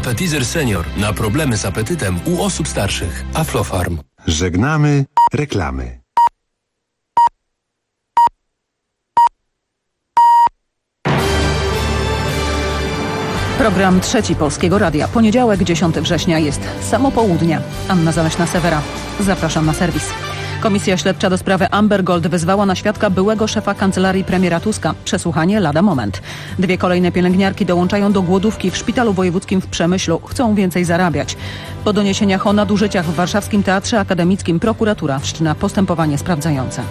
Appetizer Senior na problemy z apetytem u osób starszych. Aflofarm. Żegnamy reklamy. Program Trzeci Polskiego Radia. Poniedziałek, 10 września jest samo południe. Anna Zaleśna-Sewera. Zapraszam na serwis. Komisja Śledcza do sprawy Amber Gold wezwała na świadka byłego szefa kancelarii premiera Tuska. Przesłuchanie lada moment. 2 kolejne pielęgniarki dołączają do głodówki w Szpitalu Wojewódzkim w Przemyślu. Chcą więcej zarabiać. Po doniesieniach o nadużyciach w Warszawskim Teatrze Akademickim prokuratura wszczyna postępowanie sprawdzające.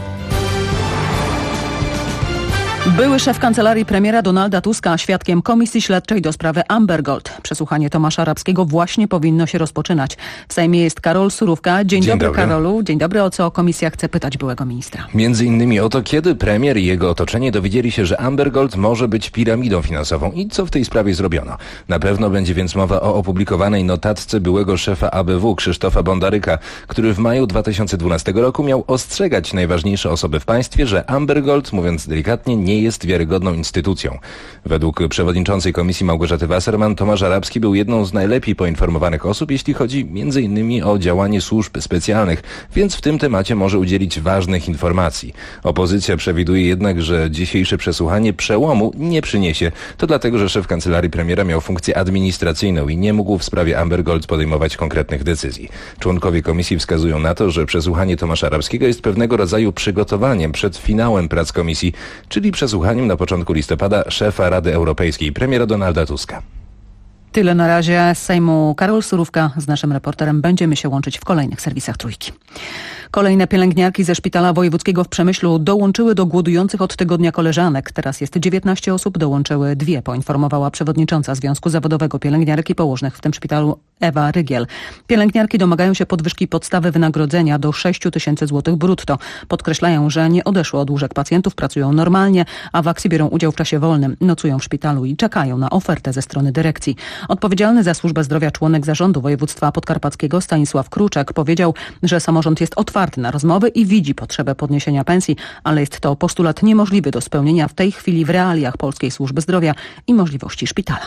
Były szef kancelarii premiera Donalda Tuska świadkiem Komisji Śledczej do sprawy Amber Gold. Przesłuchanie Tomasza Rabskiego właśnie powinno się rozpoczynać. W Sejmie jest Karol Surówka. Dzień dobry, Karolu. Dzień dobry. O co komisja chce pytać byłego ministra? Między innymi o to, kiedy premier i jego otoczenie dowiedzieli się, że Amber Gold może być piramidą finansową i co w tej sprawie zrobiono. Na pewno będzie więc mowa o opublikowanej notatce byłego szefa ABW Krzysztofa Bondaryka, który w maju 2012 roku miał ostrzegać najważniejsze osoby w państwie, że Amber Gold, mówiąc delikatnie, nie jest wiarygodną instytucją. Według przewodniczącej komisji Małgorzaty Wasserman Tomasz Arabski był jedną z najlepiej poinformowanych osób, jeśli chodzi m.in. o działanie służb specjalnych, więc w tym temacie może udzielić ważnych informacji. Opozycja przewiduje jednak, że dzisiejsze przesłuchanie przełomu nie przyniesie. To dlatego, że szef kancelarii premiera miał funkcję administracyjną i nie mógł w sprawie Amber Gold podejmować konkretnych decyzji. Członkowie komisji wskazują na to, że przesłuchanie Tomasza Arabskiego jest pewnego rodzaju przygotowaniem przed finałem prac komisji, czyli przesłuchaniem na początku listopada szefa Rady Europejskiej, premiera Donalda Tuska. Tyle na razie z Sejmu. Karol Surówka z naszym reporterem. Będziemy się łączyć w kolejnych serwisach Trójki. Kolejne pielęgniarki ze Szpitala Wojewódzkiego w Przemyślu dołączyły do głodujących od tygodnia koleżanek. Teraz jest 19 osób, dołączyły 2, poinformowała przewodnicząca Związku Zawodowego Pielęgniarek i Położnych w tym szpitalu Ewa Rygiel. Pielęgniarki domagają się podwyżki podstawy wynagrodzenia do 6 000 złotych brutto. Podkreślają, że nie odeszły od łóżek pacjentów, pracują normalnie, a w akcji biorą udział w czasie wolnym, nocują w szpitalu i czekają na ofertę ze strony dyrekcji. Odpowiedzialny za służbę zdrowia członek zarządu województwa podkarpackiego Stanisław Kruczek powiedział, że samorząd jest otwarty na rozmowy i widzi potrzebę podniesienia pensji, ale jest to postulat niemożliwy do spełnienia w tej chwili w realiach polskiej służby zdrowia i możliwości szpitala.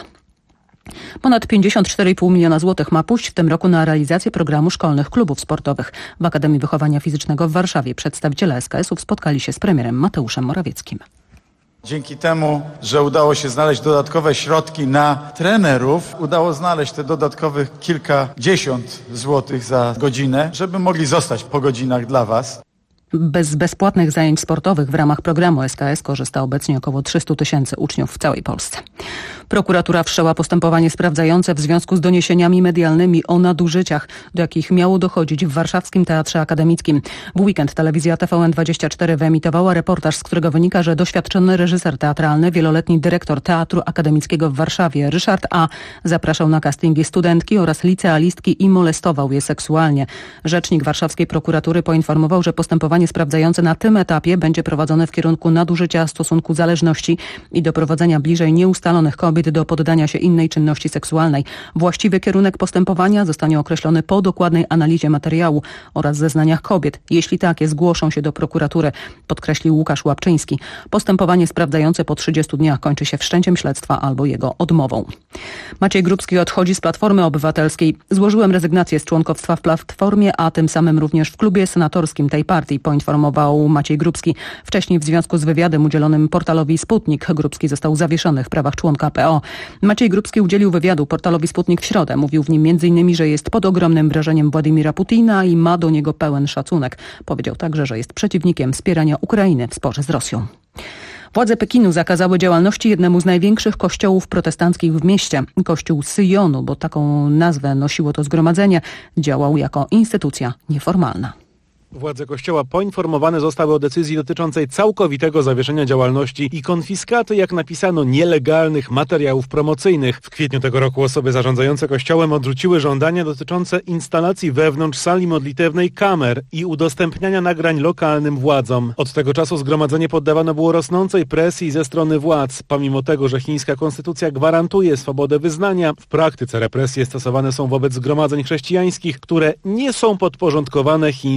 Ponad 54,5 miliona złotych ma pójść w tym roku na realizację programu szkolnych klubów sportowych. W Akademii Wychowania Fizycznego w Warszawie przedstawiciele SKS-ów spotkali się z premierem Mateuszem Morawieckim. Dzięki temu, że udało się znaleźć dodatkowe środki na trenerów, udało znaleźć te dodatkowych kilkadziesiąt złotych za godzinę, żeby mogli zostać po godzinach dla Was. Bez bezpłatnych zajęć sportowych w ramach programu SKS korzysta obecnie około 300 000 uczniów w całej Polsce. Prokuratura wszczęła postępowanie sprawdzające w związku z doniesieniami medialnymi o nadużyciach, do jakich miało dochodzić w Warszawskim Teatrze Akademickim. W weekend telewizja TVN24 wyemitowała reportaż, z którego wynika, że doświadczony reżyser teatralny, wieloletni dyrektor Teatru Akademickiego w Warszawie, Ryszard A., zapraszał na castingi studentki oraz licealistki i molestował je seksualnie. Rzecznik warszawskiej prokuratury poinformował, że postępowanie sprawdzające na tym etapie będzie prowadzone w kierunku nadużycia stosunku zależności i doprowadzenia bliżej nieustalonych kobiet do poddania się innej czynności seksualnej. Właściwy kierunek postępowania zostanie określony po dokładnej analizie materiału oraz zeznaniach kobiet. Jeśli takie zgłoszą się do prokuratury, podkreślił Łukasz Łapczyński. Postępowanie sprawdzające po 30 dniach kończy się wszczęciem śledztwa albo jego odmową. Maciej Grubski odchodzi z Platformy Obywatelskiej. Złożyłem rezygnację z członkostwa w Platformie, a tym samym również w klubie senatorskim tej partii, poinformował Maciej Grubski. Wcześniej w związku z wywiadem udzielonym portalowi Sputnik Grubski został zawieszony w prawach członka PO. Maciej Grubski udzielił wywiadu portalowi Sputnik w środę. Mówił w nim m.in., że jest pod ogromnym wrażeniem Władimira Putina i ma do niego pełen szacunek. Powiedział także, że jest przeciwnikiem wspierania Ukrainy w sporze z Rosją. Władze Pekinu zakazały działalności jednemu z największych kościołów protestanckich w mieście. Kościół Syjonu, bo taką nazwę nosiło to zgromadzenie, działał jako instytucja nieformalna. Władze kościoła poinformowane zostały o decyzji dotyczącej całkowitego zawieszenia działalności i konfiskaty, jak napisano, nielegalnych materiałów promocyjnych. W kwietniu tego roku osoby zarządzające kościołem odrzuciły żądania dotyczące instalacji wewnątrz sali modlitewnej kamer i udostępniania nagrań lokalnym władzom. Od tego czasu zgromadzenie poddawano było rosnącej presji ze strony władz. Pomimo tego, że chińska konstytucja gwarantuje swobodę wyznania, w praktyce represje stosowane są wobec zgromadzeń chrześcijańskich, które nie są podporządkowane chińskim władzom.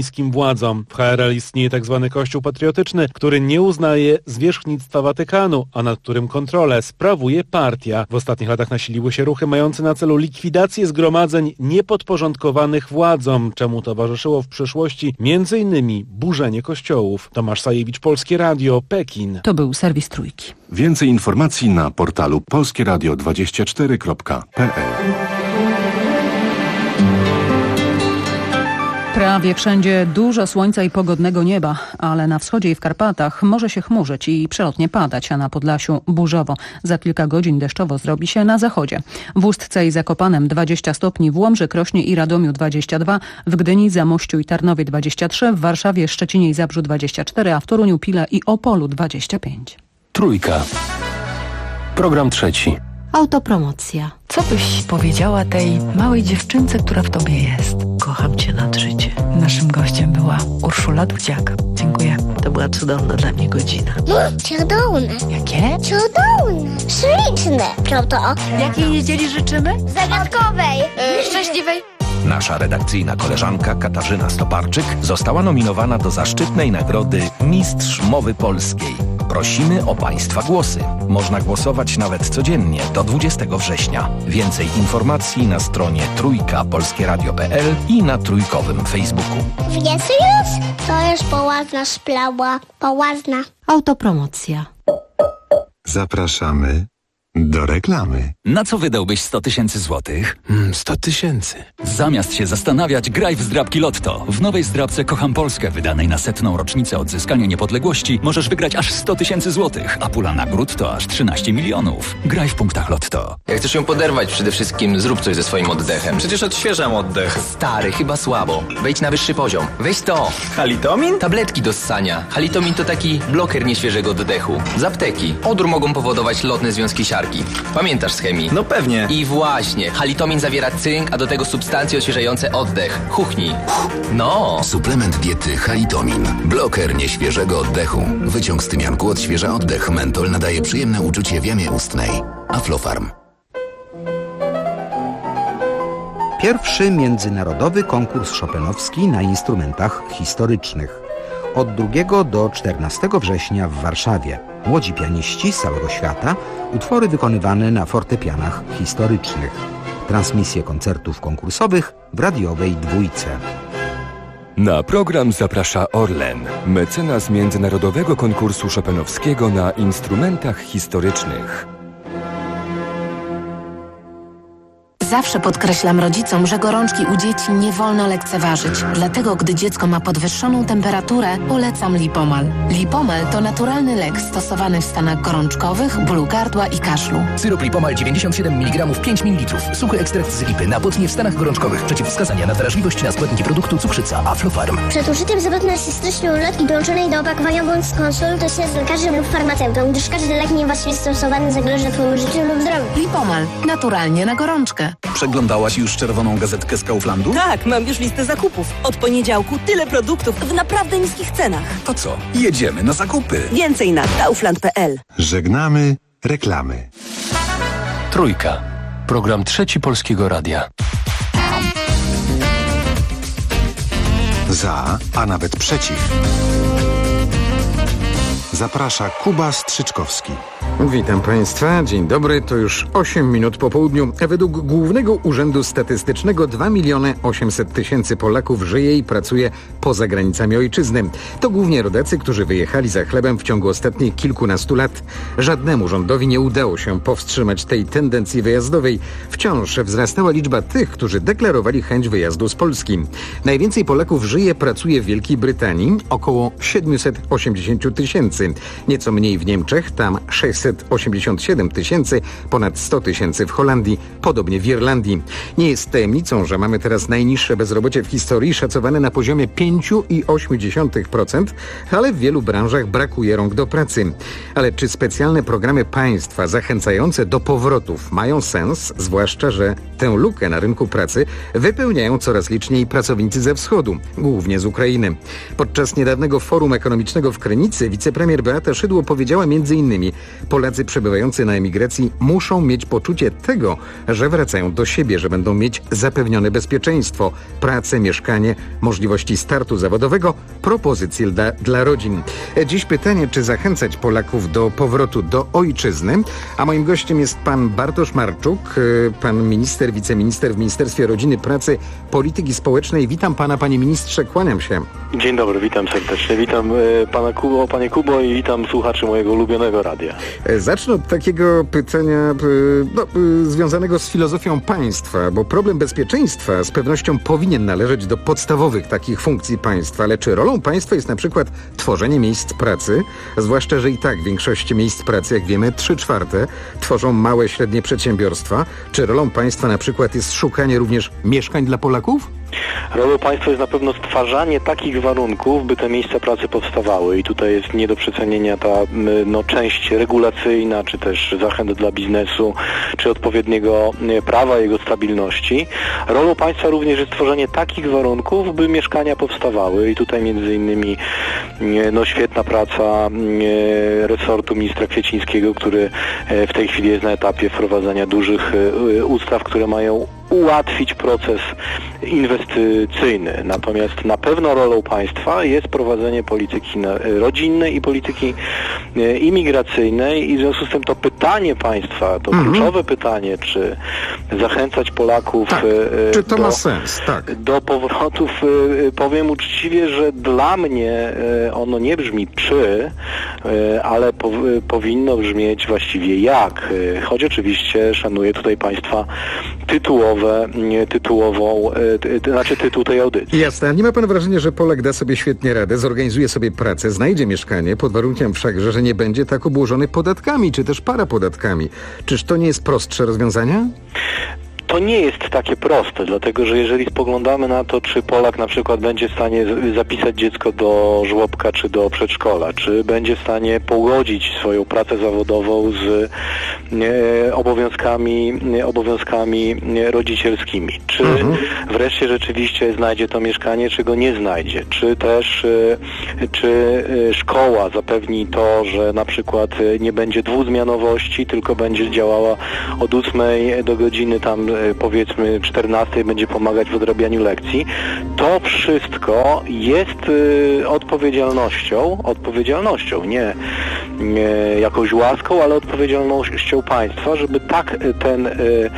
gromadzą. W HRL istnieje tzw. Kościół patriotyczny, który nie uznaje zwierzchnictwa Watykanu, a nad którym kontrolę sprawuje partia. W ostatnich latach nasiliły się ruchy mające na celu likwidację zgromadzeń niepodporządkowanych władzom, czemu towarzyszyło w przyszłości m.in. burzenie kościołów. Tomasz Sajewicz, Polskie Radio, Pekin. To był serwis Trójki. Więcej informacji na portalu polskieradio24.pl. Prawie wszędzie dużo słońca i pogodnego nieba, ale na wschodzie i w Karpatach może się chmurzyć i przelotnie padać, a na Podlasiu burzowo. Za kilka godzin deszczowo zrobi się na zachodzie. W Ustce i Zakopanem 20 stopni, w Łomży, Krośnie i Radomiu 22, w Gdyni, Zamościu i Tarnowie 23, w Warszawie, Szczecinie i Zabrzu 24, a w Toruniu, Pile i Opolu 25. Trójka. Program trzeci. Autopromocja. Co byś powiedziała tej małej dziewczynce, która w tobie jest? Kocham cię nad życie. Naszym gościem była Urszula Dudziak. Dziękuję. To była cudowna dla mnie godzina. Cudowne. Jakie? Cudowne. Śliczne. Prawda? Jakiej niedzieli życzymy? Zagadkowej. Szczęśliwej. Nasza redakcyjna koleżanka Katarzyna Stoparczyk została nominowana do zaszczytnej nagrody Mistrz Mowy Polskiej. Prosimy o Państwa głosy. Można głosować nawet codziennie do 20 września. Więcej informacji na stronie trójkapolskieradio.pl i na trójkowym Facebooku. Wiesz już? To jest poważna sprawa. Poważna. Autopromocja. Zapraszamy do reklamy. Na co wydałbyś 100 000 złotych? 100 000. Zamiast się zastanawiać, graj w zdrabki Lotto. W nowej zdrabce Kocham Polskę, wydanej na 100. rocznicę odzyskania niepodległości, możesz wygrać aż 100 000 złotych, a pula nagród to aż 13 milionów. Graj w punktach Lotto. Jak chcesz ją poderwać, przede wszystkim zrób coś ze swoim oddechem. Przecież odświeżam oddech. Stary, chyba słabo. Wejdź na wyższy poziom. Weź to. Halitomin? Tabletki do ssania. Halitomin to taki bloker nieświeżego oddechu. Z apteki. Odór mogą powodować lotne związki siarki. Pamiętasz z chemii? No pewnie. I właśnie. Halitomin zawiera cynk, a do tego substancje odświeżające oddech. Chuchnij. No. Suplement diety Halitomin. Bloker nieświeżego oddechu. Wyciąg z tymianku odświeża oddech. Mentol nadaje przyjemne uczucie w jamie ustnej. Aflofarm. Pierwszy międzynarodowy konkurs chopinowski na instrumentach historycznych. Od 2 do 14 września w Warszawie. Młodzi pianiści z całego świata, utwory wykonywane na fortepianach historycznych. Transmisje koncertów konkursowych w radiowej Dwójce. Na program zaprasza Orlen, mecenas międzynarodowego konkursu chopinowskiego na instrumentach historycznych. Zawsze podkreślam rodzicom, że gorączki u dzieci nie wolno lekceważyć. Dlatego, gdy dziecko ma podwyższoną temperaturę, polecam Lipomal. Lipomal to naturalny lek stosowany w stanach gorączkowych, bólu gardła i kaszlu. Syrop Lipomal 97 mg 5 ml. Suchy ekstrakt z lipy na potnie w stanach gorączkowych. Przeciwwskazania na wrażliwość na składniki produktu cukrzyca Aflofarm. Przed użyciem zapewne narcystycznej ulotki dołączonej do opakowania bądź skonsultuj się z lekarzem lub farmaceutą, gdyż każdy lek niewłaściwie stosowany zagroża twojemu życiu lub zdrowiu. Lipomal. Naturalnie na gorączkę. Przeglądałaś już czerwoną gazetkę z Kauflandu? Tak, mam już listę zakupów. Od poniedziałku tyle produktów w naprawdę niskich cenach. To co? Jedziemy na zakupy. Więcej na kaufland.pl. Żegnamy reklamy. Trójka. Program trzeci Polskiego Radia. Za, a nawet przeciw. Zaprasza Kuba Strzyczkowski. Witam Państwa, dzień dobry, to już 8 minut po południu. Według Głównego Urzędu Statystycznego 2 800 000 Polaków żyje i pracuje poza granicami ojczyzny. To głównie rodacy, którzy wyjechali za chlebem w ciągu ostatnich kilkunastu lat. Żadnemu rządowi nie udało się powstrzymać tej tendencji wyjazdowej. Wciąż wzrastała liczba tych, którzy deklarowali chęć wyjazdu z Polski. Najwięcej Polaków żyje, pracuje w Wielkiej Brytanii, około 780 000. Nieco mniej w Niemczech, tam 687 000, ponad 100 000 w Holandii, podobnie w Irlandii. Nie jest tajemnicą, że mamy teraz najniższe bezrobocie w historii, szacowane na poziomie 5,8%, ale w wielu branżach brakuje rąk do pracy. Ale czy specjalne programy państwa zachęcające do powrotów mają sens, zwłaszcza że tę lukę na rynku pracy wypełniają coraz liczniej pracownicy ze wschodu, głównie z Ukrainy. Podczas niedawnego forum ekonomicznego w Krynicy wicepremier Beata Szydło powiedziała m.in. Polacy przebywający na emigracji muszą mieć poczucie tego, że wracają do siebie, że będą mieć zapewnione bezpieczeństwo, pracę, mieszkanie, możliwości startu zawodowego, propozycje dla rodzin. Dziś pytanie, czy zachęcać Polaków do powrotu do ojczyzny, a moim gościem jest pan Bartosz Marczuk, pan minister, wiceminister w Ministerstwie Rodziny, Pracy, Polityki Społecznej. Witam pana, panie ministrze, kłaniam się. Dzień dobry, witam serdecznie. Witam panie Kubo i witam słuchaczy mojego ulubionego radia. Zacznę od takiego pytania związanego z filozofią państwa, bo problem bezpieczeństwa z pewnością powinien należeć do podstawowych takich funkcji państwa, ale czy rolą państwa jest na przykład tworzenie miejsc pracy, zwłaszcza, że i tak w większości miejsc pracy, jak wiemy, 3/4 tworzą małe, średnie przedsiębiorstwa. Czy rolą państwa na przykład jest szukanie również mieszkań dla Polaków? Rolą państwa jest na pewno stwarzanie takich warunków, by te miejsca pracy powstawały i tutaj jest nie do przecenienia ta część regulacyjna, czy też zachęt dla biznesu, czy odpowiedniego prawa, jego stabilności. Rolą państwa również jest tworzenie takich warunków, by mieszkania powstawały i tutaj między innymi świetna praca resortu ministra Kwiecińskiego, który w tej chwili jest na etapie wprowadzania dużych ustaw, które mają ułatwić proces inwestycyjny. Natomiast na pewno rolą państwa jest prowadzenie polityki rodzinnej i polityki imigracyjnej i w związku z tym to pytanie państwa, to kluczowe pytanie, czy zachęcać Polaków czy to ma sens? Do powrotów, powiem uczciwie, że dla mnie ono nie brzmi czy, ale powinno brzmieć właściwie jak. Choć oczywiście szanuję tutaj państwa tytuł tej audycji. Jasne, nie ma pan wrażenia, że Polak da sobie świetnie radę, zorganizuje sobie pracę, znajdzie mieszkanie, pod warunkiem wszakże, że nie będzie tak obłożony podatkami, czy też parapodatkami. Czyż to nie jest prostsze rozwiązanie? To nie jest takie proste, dlatego że jeżeli spoglądamy na to, czy Polak na przykład będzie w stanie zapisać dziecko do żłobka czy do przedszkola, czy będzie w stanie pogodzić swoją pracę zawodową z obowiązkami rodzicielskimi, czy wreszcie rzeczywiście znajdzie to mieszkanie, czy go nie znajdzie, czy też szkoła zapewni to, że na przykład nie będzie dwuzmianowości, tylko będzie działała od 8 do godziny tam powiedzmy 14 będzie pomagać w odrabianiu lekcji. To wszystko jest odpowiedzialnością, nie jakąś łaską, ale odpowiedzialnością państwa, żeby ten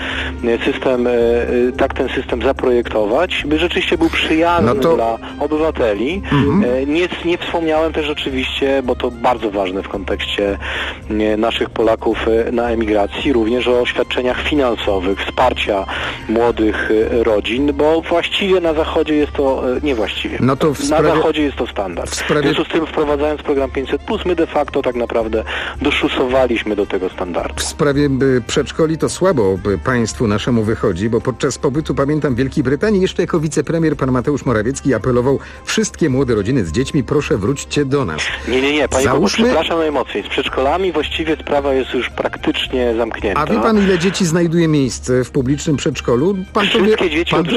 system zaprojektować, by rzeczywiście był przyjazny dla obywateli. Nie wspomniałem też oczywiście, bo to bardzo ważne w kontekście naszych Polaków na emigracji, również o świadczeniach finansowych, wsparcia młodych rodzin, bo właściwie na Zachodzie jest to, na Zachodzie jest to standard. W związku z tym, wprowadzając program 500+, my de facto tak naprawdę doszusowaliśmy do tego standardu. W sprawie przedszkoli to słabo państwu naszemu wychodzi, bo podczas pobytu, pamiętam, w Wielkiej Brytanii, jeszcze jako wicepremier pan Mateusz Morawiecki apelował: wszystkie młode rodziny z dziećmi, proszę, wróćcie do nas. Nie, panie Kubo, przepraszam najmocniej. Z przedszkolami właściwie sprawa jest już praktycznie zamknięta. A wie pan, ile dzieci znajduje miejsce w publicznym przedszkolu? Wszystkie dzieci od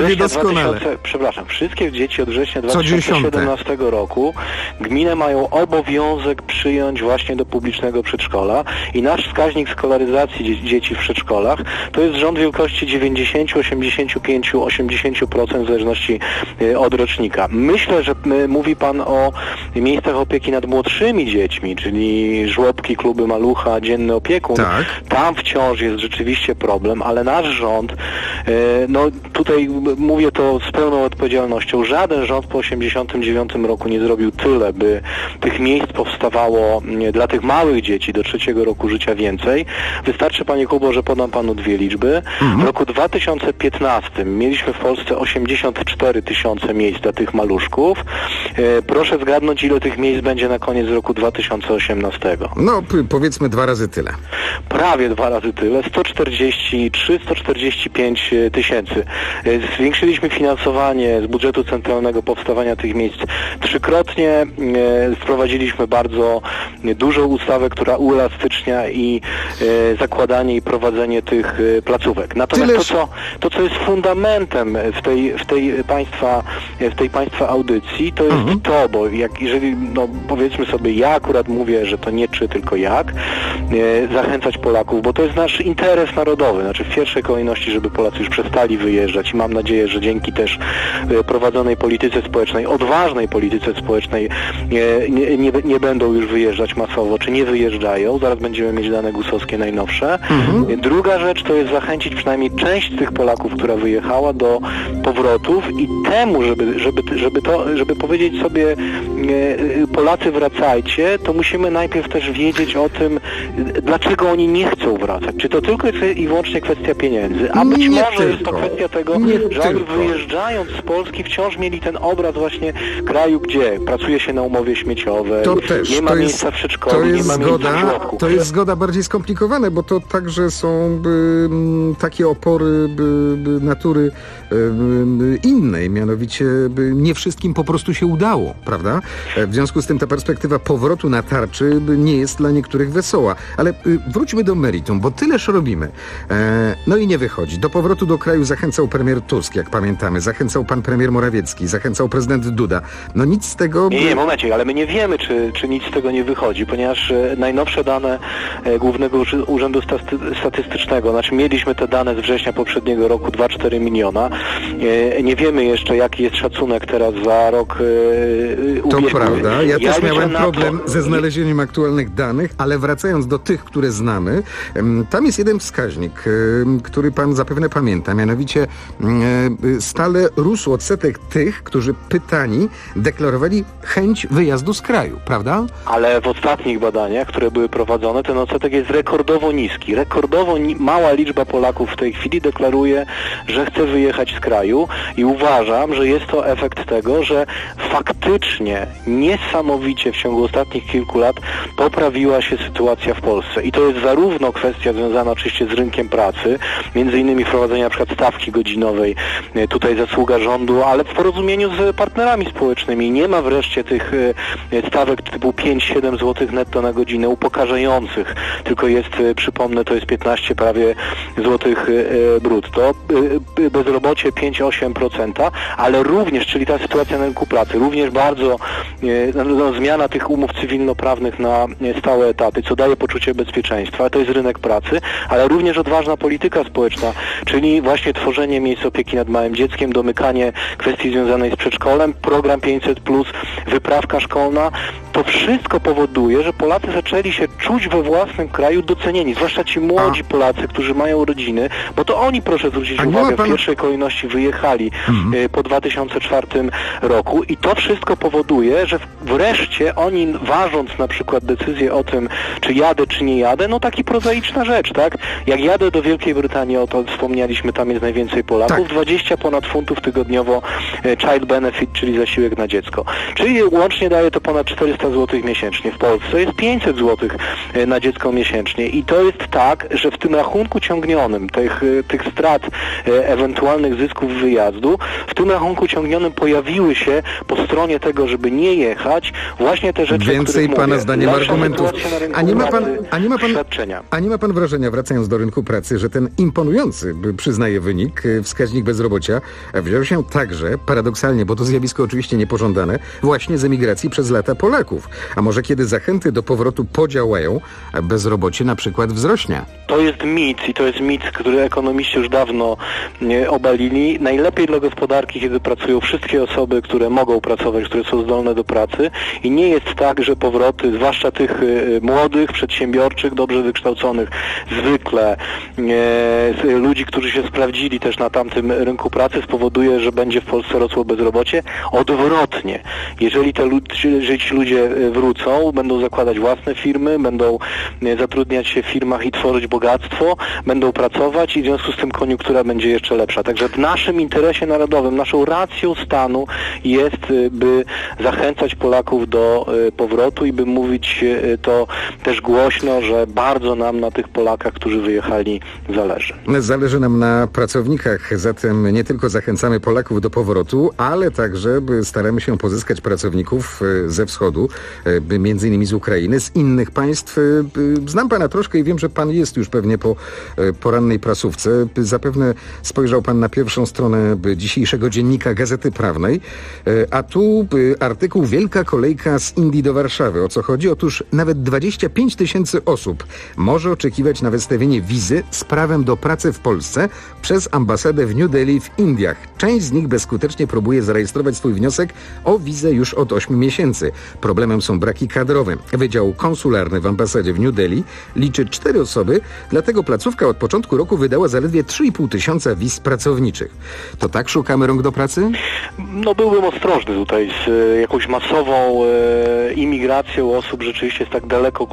września 2017 roku gminy mają obowiązek przyjąć właśnie do publicznego przedszkola i nasz wskaźnik skolaryzacji dzieci w przedszkolach to jest rząd wielkości 90, 85, 80% w zależności od rocznika. Myślę, że mówi pan o miejscach opieki nad młodszymi dziećmi, czyli żłobki, kluby malucha, dzienny opiekun. Tak. Tam wciąż jest rzeczywiście problem, ale nasz rząd, tutaj mówię to z pełną odpowiedzialnością, żaden rząd po 1989 roku nie zrobił tyle, by tych miejsc powstawało dla tych małych dzieci do 3 roku życia więcej. Wystarczy, panie Kubo, że podam panu 2 liczby. W roku 2015 mieliśmy w Polsce 84 000 miejsc dla tych maluszków. Proszę zgadnąć, ile tych miejsc będzie na koniec roku 2018. Powiedzmy 2 razy tyle. Prawie 2 razy tyle. 145 tysięcy. Zwiększyliśmy finansowanie z budżetu centralnego powstawania tych miejsc 3-krotnie. Wprowadziliśmy bardzo dużą ustawę, która uelastycznia i zakładanie i prowadzenie tych placówek. Natomiast to co jest fundamentem w tej państwa audycji, to jest to, bo jeżeli powiedzmy sobie, ja akurat mówię, że to nie czy, tylko jak, zachęcać Polaków, bo to jest nasz interes narodowy, znaczy w pierwszej kolejności, żeby Polacy już przestali wyjeżdżać i mam nadzieję, że dzięki też prowadzonej polityce społecznej, odważnej polityce społecznej nie będą już wyjeżdżać masowo, czy nie wyjeżdżają, zaraz będziemy mieć dane GUS-owskie najnowsze. Druga rzecz to jest zachęcić przynajmniej część z tych Polaków, która wyjechała, do powrotów i temu, żeby powiedzieć sobie Polacy wracajcie, to musimy najpierw też wiedzieć o tym, dlaczego oni nie chcą wracać. Czy to tylko i wyłącznie kwestia pieniędzy, a być może jest to kwestia tego, że oni wyjeżdżając z Polski wciąż mieli ten obraz właśnie kraju, gdzie pracuje się na umowie śmieciowej, nie ma miejsca w przedszkolu, nie ma miejsca w żłobku. To jest zgoda bardziej skomplikowane, bo to także są takie opory natury innej, mianowicie nie wszystkim po prostu się udało, prawda? W związku z tym ta perspektywa powrotu na tarczy nie jest dla niektórych wesoła. Ale wróćmy do meritum, bo tyleż robimy. No i nie wychodzi. Do powrotu do kraju zachęcał premier Tusk, jak pamiętamy. Zachęcał pan premier Morawiecki, zachęcał prezydent Duda. No nic z tego... Nie, momencie, ale my nie wiemy, czy nic z tego nie wychodzi, ponieważ najnowsze dane Głównego Urzędu Statystycznego, znaczy mieliśmy te dane z września poprzedniego roku, 2,4 miliona. Nie wiemy jeszcze, jaki jest szacunek teraz za rok ubiegły. To prawda. Ja też miałem problem ze znalezieniem aktualnych danych, ale wracając do tych, które znamy, tam jest jeden wskaźnik, który pan zapewne pamięta, mianowicie stale rósł odsetek tych, którzy pytani deklarowali chęć wyjazdu z kraju, prawda? Ale w ostatnich badaniach, które były prowadzone, ten odsetek jest rekordowo niski. Rekordowo mała liczba Polaków w tej chwili deklaruje, że chce wyjechać z kraju i uważam, że jest to efekt tego, że faktycznie niesamowicie w ciągu ostatnich kilku lat poprawiła się sytuacja w Polsce. I to jest zarówno kwestia związana oczywiście z rynkiem pracy, między innymi wprowadzenia na przykład stawki godzinowej, tutaj zasługa rządu, ale w porozumieniu z partnerami społecznymi. Nie ma wreszcie tych stawek typu 5-7 zł netto na godzinę upokarzających, tylko jest, przypomnę, to jest 15 prawie złotych brutto. Bezrobocie 5-8%, ale również, czyli ta sytuacja na rynku pracy, również bardzo zmiana tych umów cywilnoprawnych na stałe etaty, co daje poczucie bezpieczeństwa, to jest rynek pracy, ale również odważna polityka społeczna, czyli właśnie tworzenie miejsc opieki nad małym dzieckiem, domykanie kwestii związanej z przedszkolem, program 500+, wyprawka szkolna. To wszystko powoduje, że Polacy zaczęli się czuć we własnym kraju docenieni, zwłaszcza ci młodzi Polacy, którzy mają rodziny, bo to oni, proszę zwrócić uwagę, w pierwszej kolejności wyjechali po 2004 roku i to wszystko powoduje, że wreszcie oni, ważąc na przykład decyzję o tym, czy jadę, czy nie jadę, no taki prozaiczna rzecz, tak? Jak jadę do Wielkiej Brytanii, o to wspomnieliśmy, tam jest najwięcej Polaków, 20 ponad funtów tygodniowo child benefit, czyli zasiłek na dziecko. Czyli łącznie daje to ponad 400 zł miesięcznie. W Polsce jest 500 zł na dziecko miesięcznie i to jest tak, że w tym rachunku ciągnionym tych strat ewentualnych zysków wyjazdu, w tym rachunku ciągnionym pojawiły się po stronie tego, żeby nie jechać, właśnie te rzeczy, więcej pana mówię. zdaniem argumentów. A nie ma pan wrażenia, wracając do rynku pracy, że ten imponujący, przyznaję wynik, wskaźnik bezrobocia wziął się także, paradoksalnie, bo to zjawisko oczywiście niepożądane, właśnie z emigracji przez lata Polaków. A może kiedy zachęty do powrotu podziałają, bezrobocie na przykład wzrośnie? To jest mit i to jest mit, który ekonomiści już dawno obalili. Najlepiej dla gospodarki, kiedy pracują wszystkie osoby, które mogą pracować, które są zdolne do pracy i nie jest tak, że powroty, zwłaszcza tych młodych, przedsiębiorczych, dobrze wykształconych, zwykle ludzi, którzy się sprawdzili też na tamtym rynku pracy, spowoduje, że będzie w Polsce rosło bezrobocie. Odwrotnie. Jeżeli ci ludzie wrócą, będą zakładać własne firmy, będą zatrudniać się w firmach i tworzyć bogactwo, będą pracować i w związku z tym koniunktura będzie jeszcze lepsza. Także w naszym interesie narodowym, naszą racją stanu jest, by zachęcać Polaków do powrotu i by mówić to też głośno, że bardzo nam na tych Polakach, którzy wyjechali, zależy. Zależy nam na pracownikach, zatem nie tylko zachęcamy Polaków do powrotu, ale także staramy się pozyskać pracowników ze wschodu, między innymi z Ukrainy, z innych państw. Znam pana troszkę i wiem, że pan jest już pewnie po porannej prasówce. Zapewne spojrzał pan na pierwszą stronę stronę dzisiejszego dziennika Gazety Prawnej, a tu artykuł Wielka kolejka z Indii do Warszawy. O co chodzi? Otóż nawet 25 000 osób może oczekiwać na wystawienie wizy z prawem do pracy w Polsce przez ambasadę w New Delhi w Indiach. Część z nich bezskutecznie próbuje zarejestrować swój wniosek o wizę już od 8 miesięcy. Problemem są braki kadrowe. Wydział konsularny w ambasadzie w New Delhi liczy 4 osoby, dlatego placówka od początku roku wydała zaledwie 3,5 tysiąca wiz pracowniczych. To tak szukamy rąk do pracy? No byłbym ostrożny tutaj z jakąś masową imigracją osób rzeczywiście z tak daleko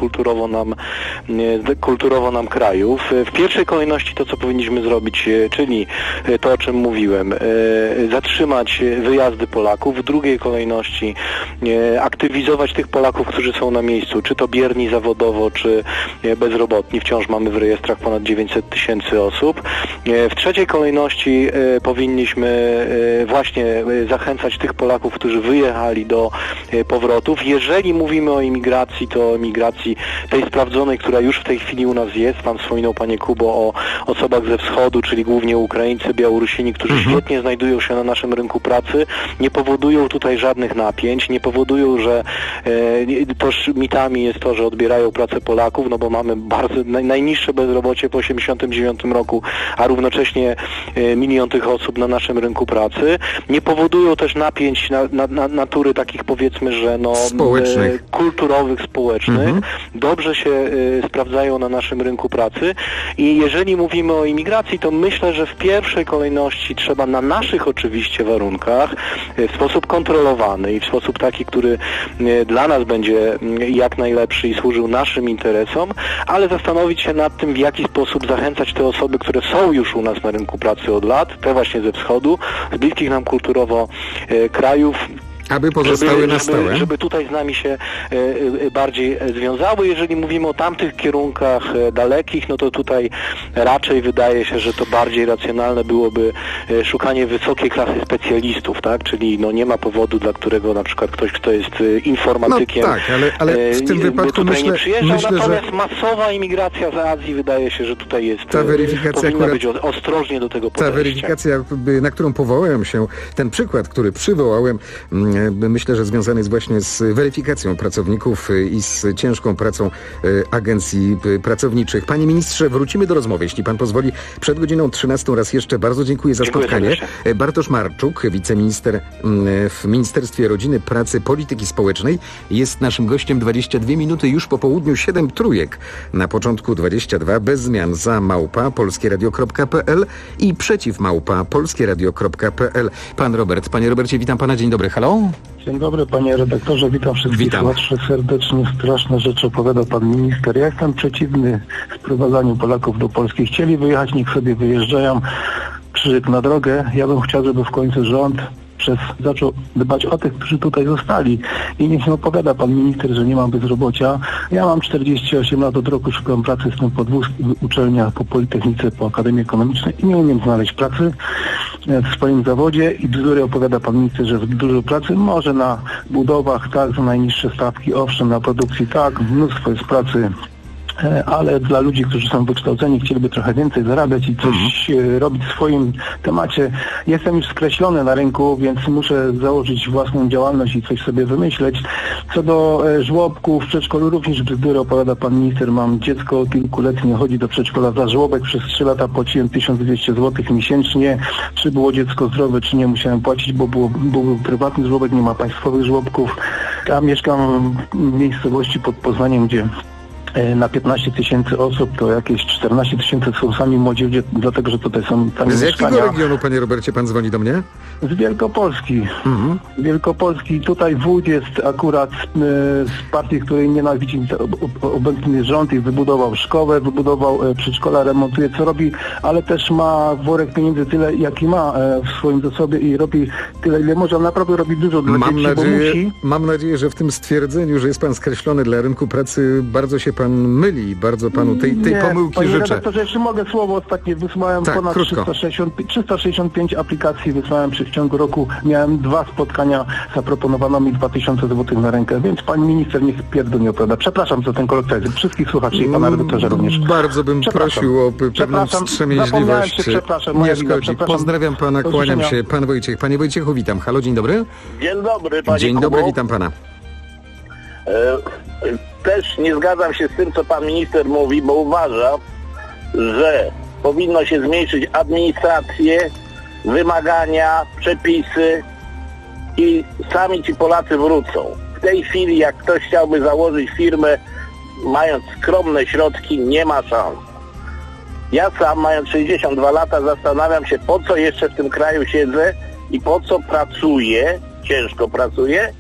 kulturowo nam krajów. W pierwszej kolejności to, co powinniśmy zrobić, czyli to, o czym mówiłem, zatrzymać wyjazdy Polaków. W drugiej kolejności aktywizować tych Polaków, którzy są na miejscu, czy to bierni zawodowo, czy bezrobotni. Wciąż mamy w rejestrach ponad 900 000 osób. W trzeciej kolejności powinniśmy właśnie zachęcać tych Polaków, którzy wyjechali do powrotów. Jeżeli mówimy o imigracji, to o imigracji tej sprawdzonej, która już w tej chwili u nas jest. Pan wspominał, panie Kubo, o osobach ze wschodu, czyli głównie Ukraińcy, Białorusini, którzy świetnie znajdują się na naszym rynku pracy, nie powodują tutaj żadnych napięć, nie powodują, że też mitami jest to, że odbierają pracę Polaków, no bo mamy bardzo najniższe bezrobocie po 1989 roku, a równocześnie 1 milion tych osób na naszym rynku pracy. Nie powodują też napięć natury takich, powiedzmy, że społecznych. Kulturowych, społecznych. Dobrze się sprawdzają na naszym rynku pracy i jeżeli mówimy o imigracji, to myślę, że w pierwszej kolejności trzeba na naszych oczywiście warunkach, w sposób kontrolowany i w sposób taki, który dla nas będzie jak najlepszy i służył naszym interesom, ale zastanowić się nad tym, w jaki sposób zachęcać te osoby, które są już u nas na rynku pracy od lat, te właśnie ze wschodu, z bliskich nam kulturowo krajów, aby pozostały na stałe. Żeby tutaj z nami się bardziej związały. Jeżeli mówimy o tamtych kierunkach dalekich, no to tutaj raczej wydaje się, że to bardziej racjonalne byłoby szukanie wysokiej klasy specjalistów, tak? Czyli nie ma powodu, dla którego na przykład ktoś, kto jest informatykiem, tak, ale w tym wypadku tutaj nie przyjeżdżał. Natomiast masowa imigracja z Azji wydaje się, że tutaj jest, ta weryfikacja powinna być ostrożnie do tego podejścia. Ta weryfikacja, na którą powołałem się, ten przykład, który przywołałem, myślę, że związany jest właśnie z weryfikacją pracowników i z ciężką pracą agencji pracowniczych. Panie ministrze, wrócimy do rozmowy, jeśli pan pozwoli. Przed godziną 13 raz jeszcze bardzo dziękuję za spotkanie. Bartosz Marczuk, wiceminister w Ministerstwie Rodziny, Pracy, Polityki Społecznej, jest naszym gościem. 22 minuty już po południu, 7 trójek. Na początku 22, bez zmian, za @polskieradio.pl i przeciw @polskieradio.pl. Pan Robert. Panie Robercie, witam pana. Dzień dobry. Halo? Dzień dobry, panie redaktorze, witam wszystkich słuchaczy serdecznie. Straszne rzeczy opowiada pan minister. Ja jestem przeciwny sprowadzaniu Polaków do Polski. Chcieli wyjechać, niech sobie wyjeżdżają. Krzyżyk na drogę. Ja bym chciał, żeby w końcu rząd zaczął dbać o tych, którzy tutaj zostali. I niech nie opowiada pan minister, że nie mam bezrobocia. Ja mam 48 lat, od roku szukam pracy, jestem po 2 uczelniach, po Politechnice, po Akademii Ekonomicznej i nie umiem znaleźć pracy w swoim zawodzie i bzdury opowiada pan minister, że dużo pracy, może na budowach, tak, za najniższe stawki, owszem, na produkcji, tak, mnóstwo jest pracy, ale dla ludzi, którzy są wykształceni, chcieliby trochę więcej zarabiać i coś robić w swoim temacie. Jestem już skreślony na rynku, więc muszę założyć własną działalność i coś sobie wymyśleć. Co do żłobków, w przedszkolu również bzdury opowiada pan minister. Mam dziecko kilkuletnie, chodzi do przedszkola za żłobek. Przez 3 lata płaciłem 1200 zł miesięcznie. Czy było dziecko zdrowe, czy nie, musiałem płacić, bo był prywatny żłobek, nie ma państwowych żłobków. Ja mieszkam w miejscowości pod Poznaniem, gdzie na 15 000 osób to jakieś 14 000 są sami młodzi ludzie, dlatego że tutaj są tam z mieszkania. Jakiego regionu, panie Robercie, pan dzwoni do mnie? Z Wielkopolski. Z Wielkopolski. Tutaj wójt jest akurat z partii, której nienawidzi obecny rząd i wybudował szkołę, wybudował przedszkola, remontuje co robi, ale też ma worek pieniędzy tyle, jaki ma w swoim zasobie i robi tyle, ile może. On naprawdę robi dużo dla dzieci, bo musi. Mam nadzieję, że w tym stwierdzeniu, że jest pan skreślony dla rynku pracy, bardzo się pan myli. Bardzo panu tej pomyłki panie życzę. redaktorze, jeszcze mogę słowo ostatnie. Wysłałem ponad 365 aplikacji wysłałem w ciągu roku. Miałem 2 spotkania, zaproponowano mi 2000 zł na rękę, więc pani minister niech pierdu nie opowiada. Przepraszam za ten kolokwializm. Wszystkich słuchaczy i pana redaktorza również. Bardzo bym prosił o pewną wstrzemięźliwość. Nie szkodzi. Pozdrawiam pana, kłaniam się. Pan Wojciech. Panie Wojciechu, witam. Halo, dzień dobry. Dzień dobry, panie Dzień dobry, witam pana. Też nie zgadzam się z tym, co pan minister mówi, bo uważam, że powinno się zmniejszyć administrację, wymagania, przepisy i sami ci Polacy wrócą. W tej chwili, jak ktoś chciałby założyć firmę, mając skromne środki, nie ma szans. Ja sam, mając 62 lata, zastanawiam się, po co jeszcze w tym kraju siedzę i po co pracuję, ciężko pracuję,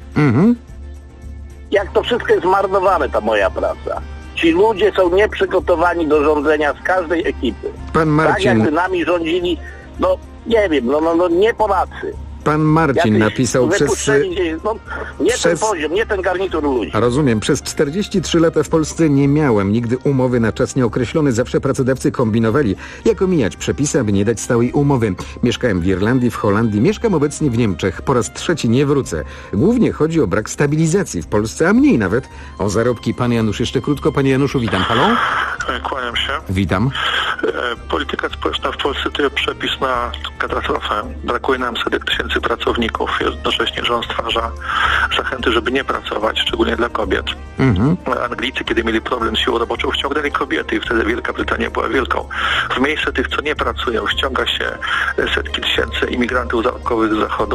jak to wszystko jest zmarnowane, ta moja praca. Ci ludzie są nieprzygotowani do rządzenia z każdej ekipy. Pan Marcin. Tak jakby nami rządzili, nie wiem, nie Polacy. Pan Marcin napisał ten poziom, nie ten garnitur ludzi. Rozumiem. Przez 43 lata w Polsce nie miałem nigdy umowy na czas nieokreślony. Zawsze pracodawcy kombinowali, jak omijać przepisy, aby nie dać stałej umowy. Mieszkałem w Irlandii, w Holandii, mieszkam obecnie w Niemczech. Po raz 3 nie wrócę. Głównie chodzi o brak stabilizacji w Polsce, a mniej nawet o zarobki. Pan Janusz, jeszcze krótko. Panie Januszu, witam. Halo? Kłaniam się. Witam. Polityka społeczna w Polsce to jest przepis na katastrofę. Brakuje nam setek tysięcy pracowników. Jednocześnie rząd stwarza zachęty, żeby nie pracować, szczególnie dla kobiet. Anglicy, kiedy mieli problem z siłą roboczą, wciągnęli kobiety i wtedy Wielka Brytania była wielką. W miejsce tych, co nie pracują, ściąga się setki tysięcy imigrantów zarobkowych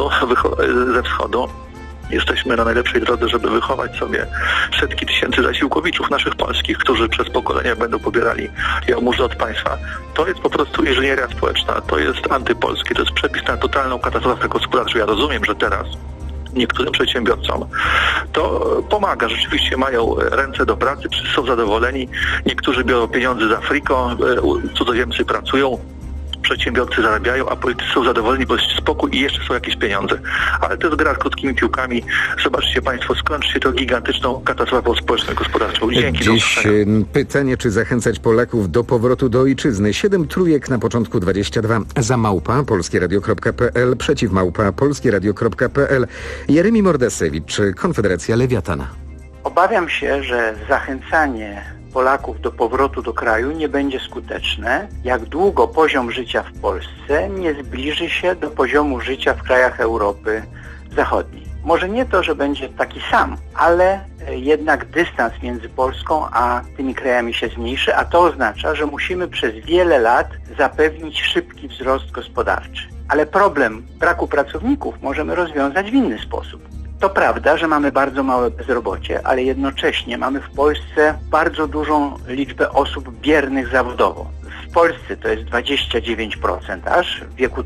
ze wschodu. Jesteśmy na najlepszej drodze, żeby wychować sobie setki tysięcy zasiłkowiczów naszych polskich, którzy przez pokolenia będą pobierali jałmużnę od państwa. To jest po prostu inżynieria społeczna, to jest antypolskie, to jest przepis na totalną katastrofę gospodarczą. Ja rozumiem, że teraz niektórym przedsiębiorcom to pomaga. Rzeczywiście mają ręce do pracy, wszyscy są zadowoleni. Niektórzy biorą pieniądze z Afriką, cudzoziemcy pracują, przedsiębiorcy zarabiają, a politycy są zadowoleni, bo jest spokój i jeszcze są jakieś pieniądze. Ale to jest gra krótkimi piłkami. Zobaczcie państwo, skończy się to gigantyczną katastrofą społeczno-gospodarczą. Dzięki. Dziś pytanie, czy zachęcać Polaków do powrotu do ojczyzny. 7 trójek na początku 22. Za małpa polskieradio.pl, przeciw małpa polskieradio.pl. Jeremi Mordasewicz, Konfederacja Lewiatana. Obawiam się, że zachęcanie Polaków do powrotu do kraju nie będzie skuteczne, jak długo poziom życia w Polsce nie zbliży się do poziomu życia w krajach Europy Zachodniej. Może nie to, że będzie taki sam, ale jednak dystans między Polską a tymi krajami się zmniejszy, a to oznacza, że musimy przez wiele lat zapewnić szybki wzrost gospodarczy. Ale problem braku pracowników możemy rozwiązać w inny sposób. To prawda, że mamy bardzo małe bezrobocie, ale jednocześnie mamy w Polsce bardzo dużą liczbę osób biernych zawodowo. W Polsce to jest 29% aż w wieku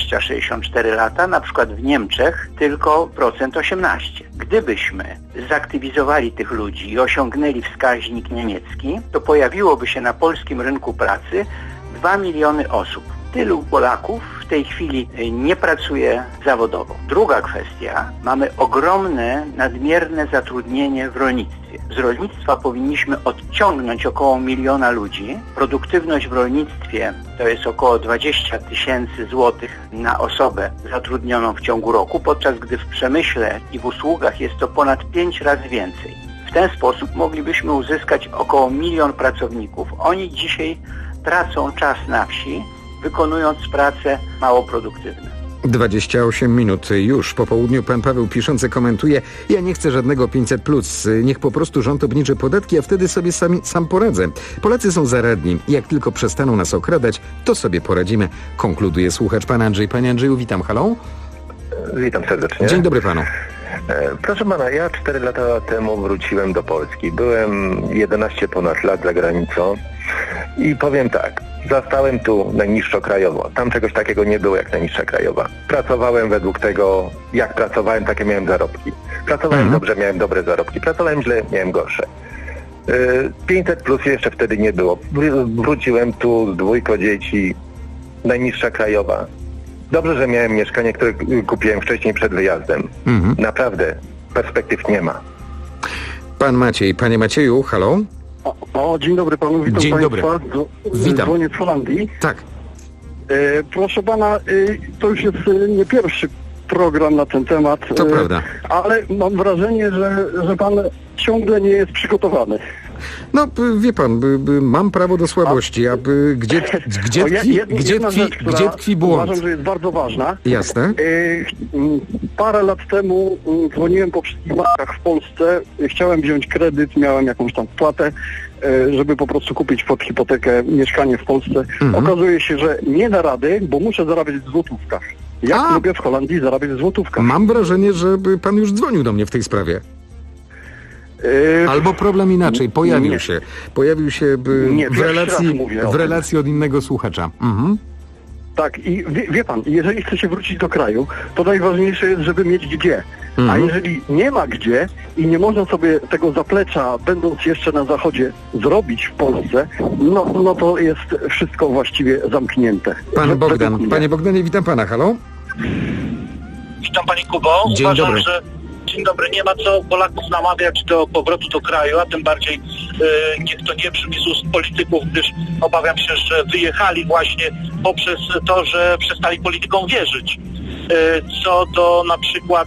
20-64 lata, na przykład w Niemczech tylko 18%. Gdybyśmy zaktywizowali tych ludzi i osiągnęli wskaźnik niemiecki, to pojawiłoby się na polskim rynku pracy 2 miliony osób. Tylu Polaków w tej chwili nie pracuje zawodowo. Druga kwestia, mamy ogromne, nadmierne zatrudnienie w rolnictwie. Z rolnictwa powinniśmy odciągnąć około 1 miliona ludzi. Produktywność w rolnictwie to jest około 20 000 złotych na osobę zatrudnioną w ciągu roku, podczas gdy w przemyśle i w usługach jest to ponad 5 razy więcej. W ten sposób moglibyśmy uzyskać około 1 milion pracowników. Oni dzisiaj tracą czas na wsi, wykonując prace mało produktywne. 28 minut już po południu. Pan Paweł piszący komentuje: ja nie chcę żadnego 500+. Niech po prostu rząd obniży podatki, a wtedy sobie sam poradzę. Polacy są zaradni. Jak tylko przestaną nas okradać, to sobie poradzimy. Konkluduje słuchacz pan Andrzej. Panie Andrzeju, witam. Halo? Witam serdecznie. Dzień dobry panu. Proszę pana, ja 4 lata temu wróciłem do Polski. Byłem 11 ponad lat za granicą i powiem tak, zastałem tu najniższo krajowo. Tam czegoś takiego nie było jak najniższa krajowa. Pracowałem według tego, jak pracowałem, takie miałem zarobki. Pracowałem dobrze, miałem dobre zarobki. Pracowałem źle, miałem gorsze. 500+ jeszcze wtedy nie było. Wróciłem tu z 2 dzieci, najniższa krajowa. Dobrze, że miałem mieszkanie, które kupiłem wcześniej przed wyjazdem. Mhm. Naprawdę, perspektyw nie ma. Pan Maciej. Panie Macieju, halo? Dzień dobry panu, witam Dzień państwa. dobry. Witam. Dzwonię z Holandii. Tak. Proszę pana, to już jest nie pierwszy program na ten temat. To prawda. Ale mam wrażenie, że pan ciągle nie jest przygotowany. No, wie pan, mam prawo do słabości, a gdzie tkwi błąd? Uważam, że jest bardzo ważna. Jasne. Parę lat temu dzwoniłem po wszystkich bankach w Polsce, chciałem wziąć kredyt, miałem jakąś tam wpłatę, żeby po prostu kupić pod hipotekę mieszkanie w Polsce. Okazuje się, że nie da rady, bo muszę zarabiać w złotówkach. Jak lubię w Holandii zarabiać w złotówkach. Mam wrażenie, że pan już dzwonił do mnie w tej sprawie. Albo problem inaczej, pojawił się w relacji od innego słuchacza. Tak, i wie pan, jeżeli chce się wrócić do kraju, to najważniejsze jest, żeby mieć gdzie. A jeżeli nie ma gdzie i nie można sobie tego zaplecza, będąc jeszcze na zachodzie, zrobić w Polsce, no to jest wszystko właściwie zamknięte. Pan Bogdan. Panie Bogdanie, witam pana, halo? Witam Panie Kubo. Uważam, że dzień dobry, nie ma co Polaków namawiać do powrotu do kraju, a tym bardziej niech to nie brzmi z ust polityków, gdyż obawiam się, że wyjechali właśnie poprzez to, że przestali politykom wierzyć. Co do na przykład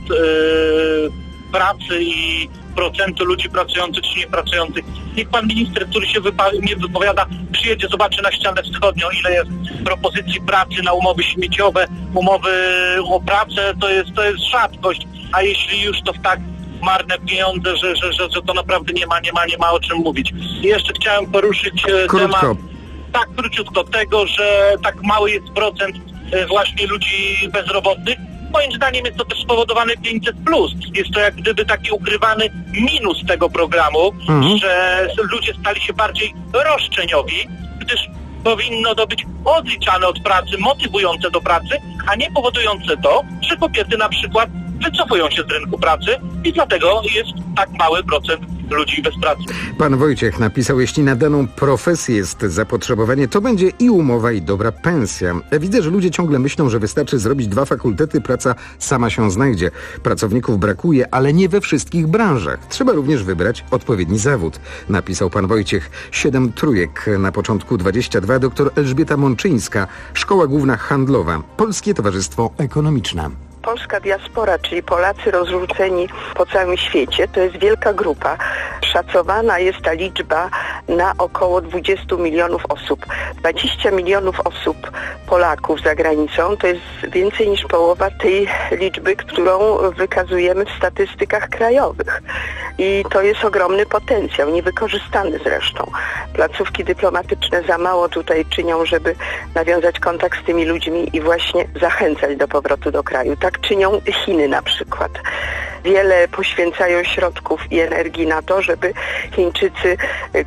pracy i procentu ludzi pracujących czy niepracujących. Niech pan minister, który się nie wypowiada, przyjedzie, zobaczy na ścianę wschodnią, ile jest propozycji pracy na umowy śmieciowe, umowy o pracę, to jest rzadkość, a jeśli już to w tak marne pieniądze, że to naprawdę nie ma o czym mówić. I jeszcze chciałem poruszyć temat tak króciutko tego, że tak mały jest procent właśnie ludzi bezrobotnych. Moim zdaniem jest to też spowodowane 500+. Jest to jak gdyby taki ukrywany minus tego programu, że ludzie stali się bardziej roszczeniowi, gdyż powinno to być odliczane od pracy, motywujące do pracy, a nie powodujące to, że kobiety na przykład wycofują się z rynku pracy i dlatego jest tak mały procent ludzi bez pracy. Pan Wojciech napisał, jeśli na daną profesję jest zapotrzebowanie, to będzie i umowa, i dobra pensja. Widzę, że ludzie ciągle myślą, że wystarczy zrobić 2 fakultety, praca sama się znajdzie. Pracowników brakuje, ale nie we wszystkich branżach. Trzeba również wybrać odpowiedni zawód. Napisał pan Wojciech. 7 trójek na początku 22. Doktor Elżbieta Mączyńska, Szkoła Główna Handlowa, Polskie Towarzystwo Ekonomiczne. Polska diaspora, czyli Polacy rozrzuceni po całym świecie, to jest wielka grupa. Szacowana jest ta liczba na około 20 milionów osób. 20 milionów osób Polaków za granicą to jest więcej niż połowa tej liczby, którą wykazujemy w statystykach krajowych. I to jest ogromny potencjał, niewykorzystany zresztą. Placówki dyplomatyczne za mało tutaj czynią, żeby nawiązać kontakt z tymi ludźmi i właśnie zachęcać do powrotu do kraju. Tak czynią Chiny na przykład. Wiele poświęcają środków i energii na to, żeby Chińczycy,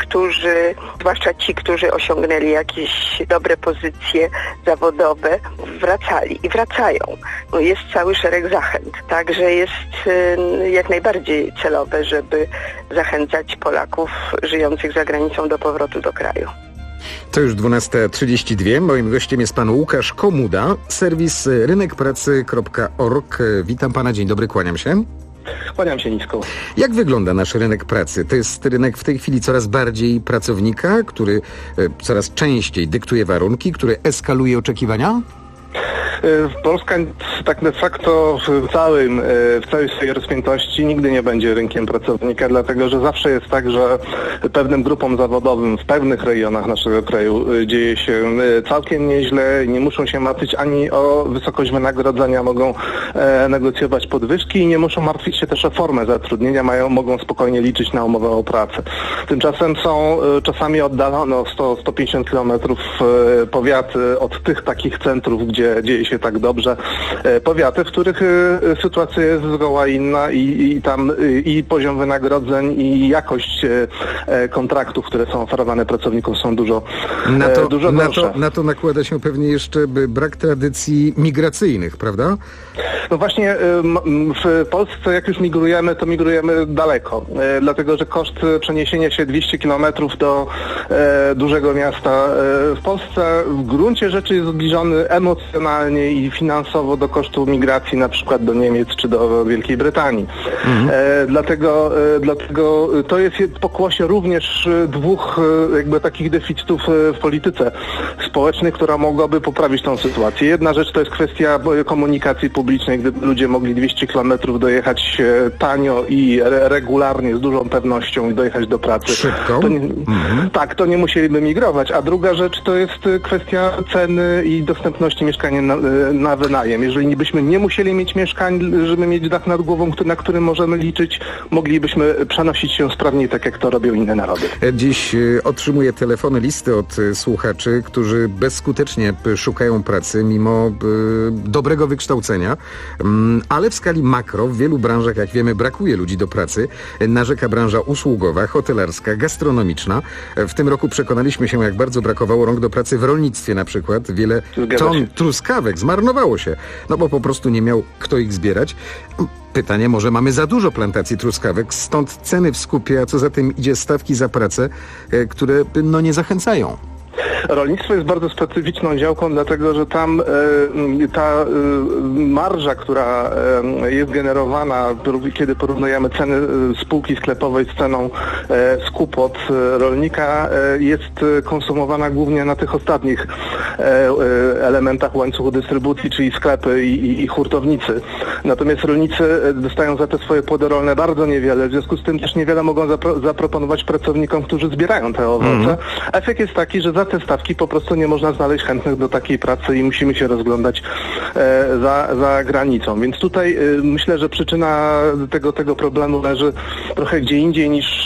zwłaszcza ci, którzy osiągnęli jakieś dobre pozycje zawodowe, wracali i wracają. Jest cały szereg zachęt. Także jest jak najbardziej celowe, żeby zachęcać Polaków żyjących za granicą do powrotu do kraju. To już 12:32. Moim gościem jest pan Łukasz Komuda, serwis rynekpracy.org. Witam pana, dzień dobry, kłaniam się. Kłaniam się nisko. Jak wygląda nasz rynek pracy? To jest rynek w tej chwili coraz bardziej pracownika, który coraz częściej dyktuje warunki, który eskaluje oczekiwania? Polska tak de facto w całej swojej rozpiętości nigdy nie będzie rynkiem pracownika, dlatego że zawsze jest tak, że pewnym grupom zawodowym w pewnych rejonach naszego kraju dzieje się całkiem nieźle, nie muszą się martwić ani o wysokość wynagrodzenia, mogą negocjować podwyżki i nie muszą martwić się też o formę zatrudnienia, mogą spokojnie liczyć na umowę o pracę. Tymczasem są czasami oddalone o 100-150 kilometrów powiaty od tych takich centrów, gdzie dzieje się tak dobrze, powiaty, w których sytuacja jest zgoła inna i tam i poziom wynagrodzeń i jakość kontraktów, które są oferowane pracownikom, są dużo gorsze. Na to nakłada się pewnie jeszcze brak tradycji migracyjnych, prawda? No właśnie w Polsce jak już migrujemy, to migrujemy daleko, dlatego że koszt przeniesienia się 200 km do dużego miasta w Polsce w gruncie rzeczy jest zbliżony emocjonalnie i finansowo do kosztu migracji na przykład do Niemiec czy do Wielkiej Brytanii. Dlatego to jest pokłosie również dwóch jakby takich deficytów w polityce społecznej, która mogłaby poprawić tą sytuację. Jedna rzecz to jest kwestia komunikacji publicznej, gdyby ludzie mogli 200 km dojechać tanio i regularnie, z dużą pewnością i dojechać do pracy. Szybko? Tak, to nie musieliby migrować. A druga rzecz to jest kwestia ceny i dostępności mieszkania na wynajem. Jeżeli byśmy nie musieli mieć mieszkań, żeby mieć dach nad głową, na którym możemy liczyć, moglibyśmy przenosić się sprawniej, tak jak to robią inne narody. Dziś otrzymuję telefony, listy od słuchaczy, którzy bezskutecznie szukają pracy mimo dobrego wykształcenia, ale w skali makro w wielu branżach, jak wiemy, brakuje ludzi do pracy. Narzeka branża usługowa, hotelarska, gastronomiczna. W tym roku przekonaliśmy się, jak bardzo brakowało rąk do pracy w rolnictwie na przykład. Wiele ton truskawek zmarnowało się, no bo po prostu nie miał kto ich zbierać. Pytanie, może mamy za dużo plantacji truskawek, stąd ceny w skupie, a co za tym idzie stawki za pracę, które nie zachęcają. Rolnictwo jest bardzo specyficzną działką, dlatego że tam ta marża, która jest generowana, kiedy porównujemy ceny spółki sklepowej z ceną skupu od rolnika, jest konsumowana głównie na tych ostatnich elementach łańcuchu dystrybucji, czyli sklepy i hurtownicy. Natomiast rolnicy dostają za te swoje płody rolne bardzo niewiele, w związku z tym też niewiele mogą zaproponować pracownikom, którzy zbierają te owoce. Efekt jest taki, że za te stawki po prostu nie można znaleźć chętnych do takiej pracy i musimy się rozglądać za granicą. Więc tutaj myślę, że przyczyna tego problemu leży trochę gdzie indziej niż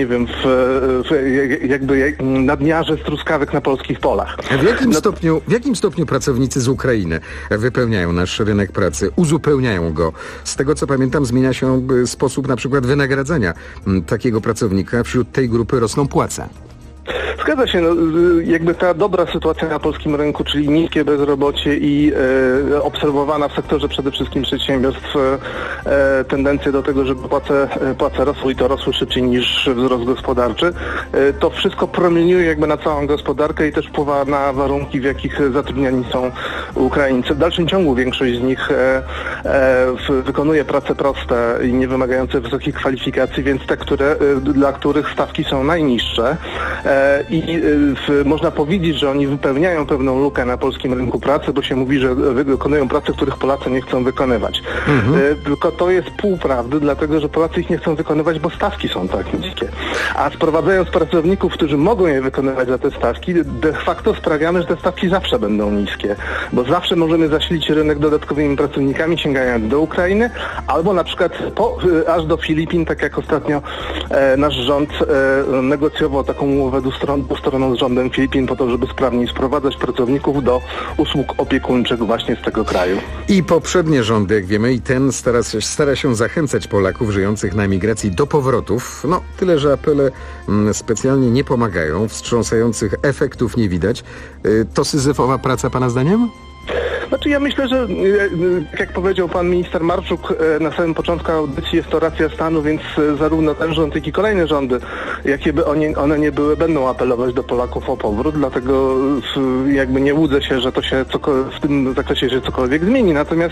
jakby nadmiarze z truskawek na polskich polach. W jakim stopniu pracownicy z Ukrainy wypełniają nasz rynek pracy, uzupełniają go? Z tego co pamiętam, zmienia się sposób na przykład wynagradzania takiego pracownika. Wśród tej grupy rosną płace. Zgadza się, jakby ta dobra sytuacja na polskim rynku, czyli niskie bezrobocie i obserwowana w sektorze przede wszystkim przedsiębiorstw tendencje do tego, żeby płace rosły i to rosły szybciej niż wzrost gospodarczy, to wszystko promieniuje jakby na całą gospodarkę i też wpływa na warunki, w jakich zatrudniani są Ukraińcy. W dalszym ciągu większość z nich wykonuje prace proste i nie wymagające wysokich kwalifikacji, więc te, dla których stawki są najniższe. I można powiedzieć, że oni wypełniają pewną lukę na polskim rynku pracy, bo się mówi, że wykonują prace, których Polacy nie chcą wykonywać. Tylko to jest półprawdy, dlatego że Polacy ich nie chcą wykonywać, bo stawki są tak niskie. A sprowadzając pracowników, którzy mogą je wykonywać za te stawki, de facto sprawiamy, że te stawki zawsze będą niskie, bo zawsze możemy zasilić rynek dodatkowymi pracownikami, sięgając do Ukrainy, albo na przykład aż do Filipin, tak jak ostatnio nasz rząd negocjował taką umowę dwustronną z rządem Filipin po to, żeby sprawniej sprowadzać pracowników do usług opiekuńczych właśnie z tego kraju. I poprzednie rządy, jak wiemy, i ten stara się zachęcać Polaków żyjących na emigracji do powrotów. No, tyle, że apele specjalnie nie pomagają, wstrząsających efektów nie widać. To syzyfowa praca pana zdaniem? Znaczy ja myślę, że jak powiedział pan minister Marczuk na samym początku audycji, jest to racja stanu, więc zarówno ten rząd, jak i kolejne rządy, jakie by one nie były, będą apelować do Polaków o powrót, dlatego jakby nie łudzę się, że to się w tym zakresie się cokolwiek zmieni. Natomiast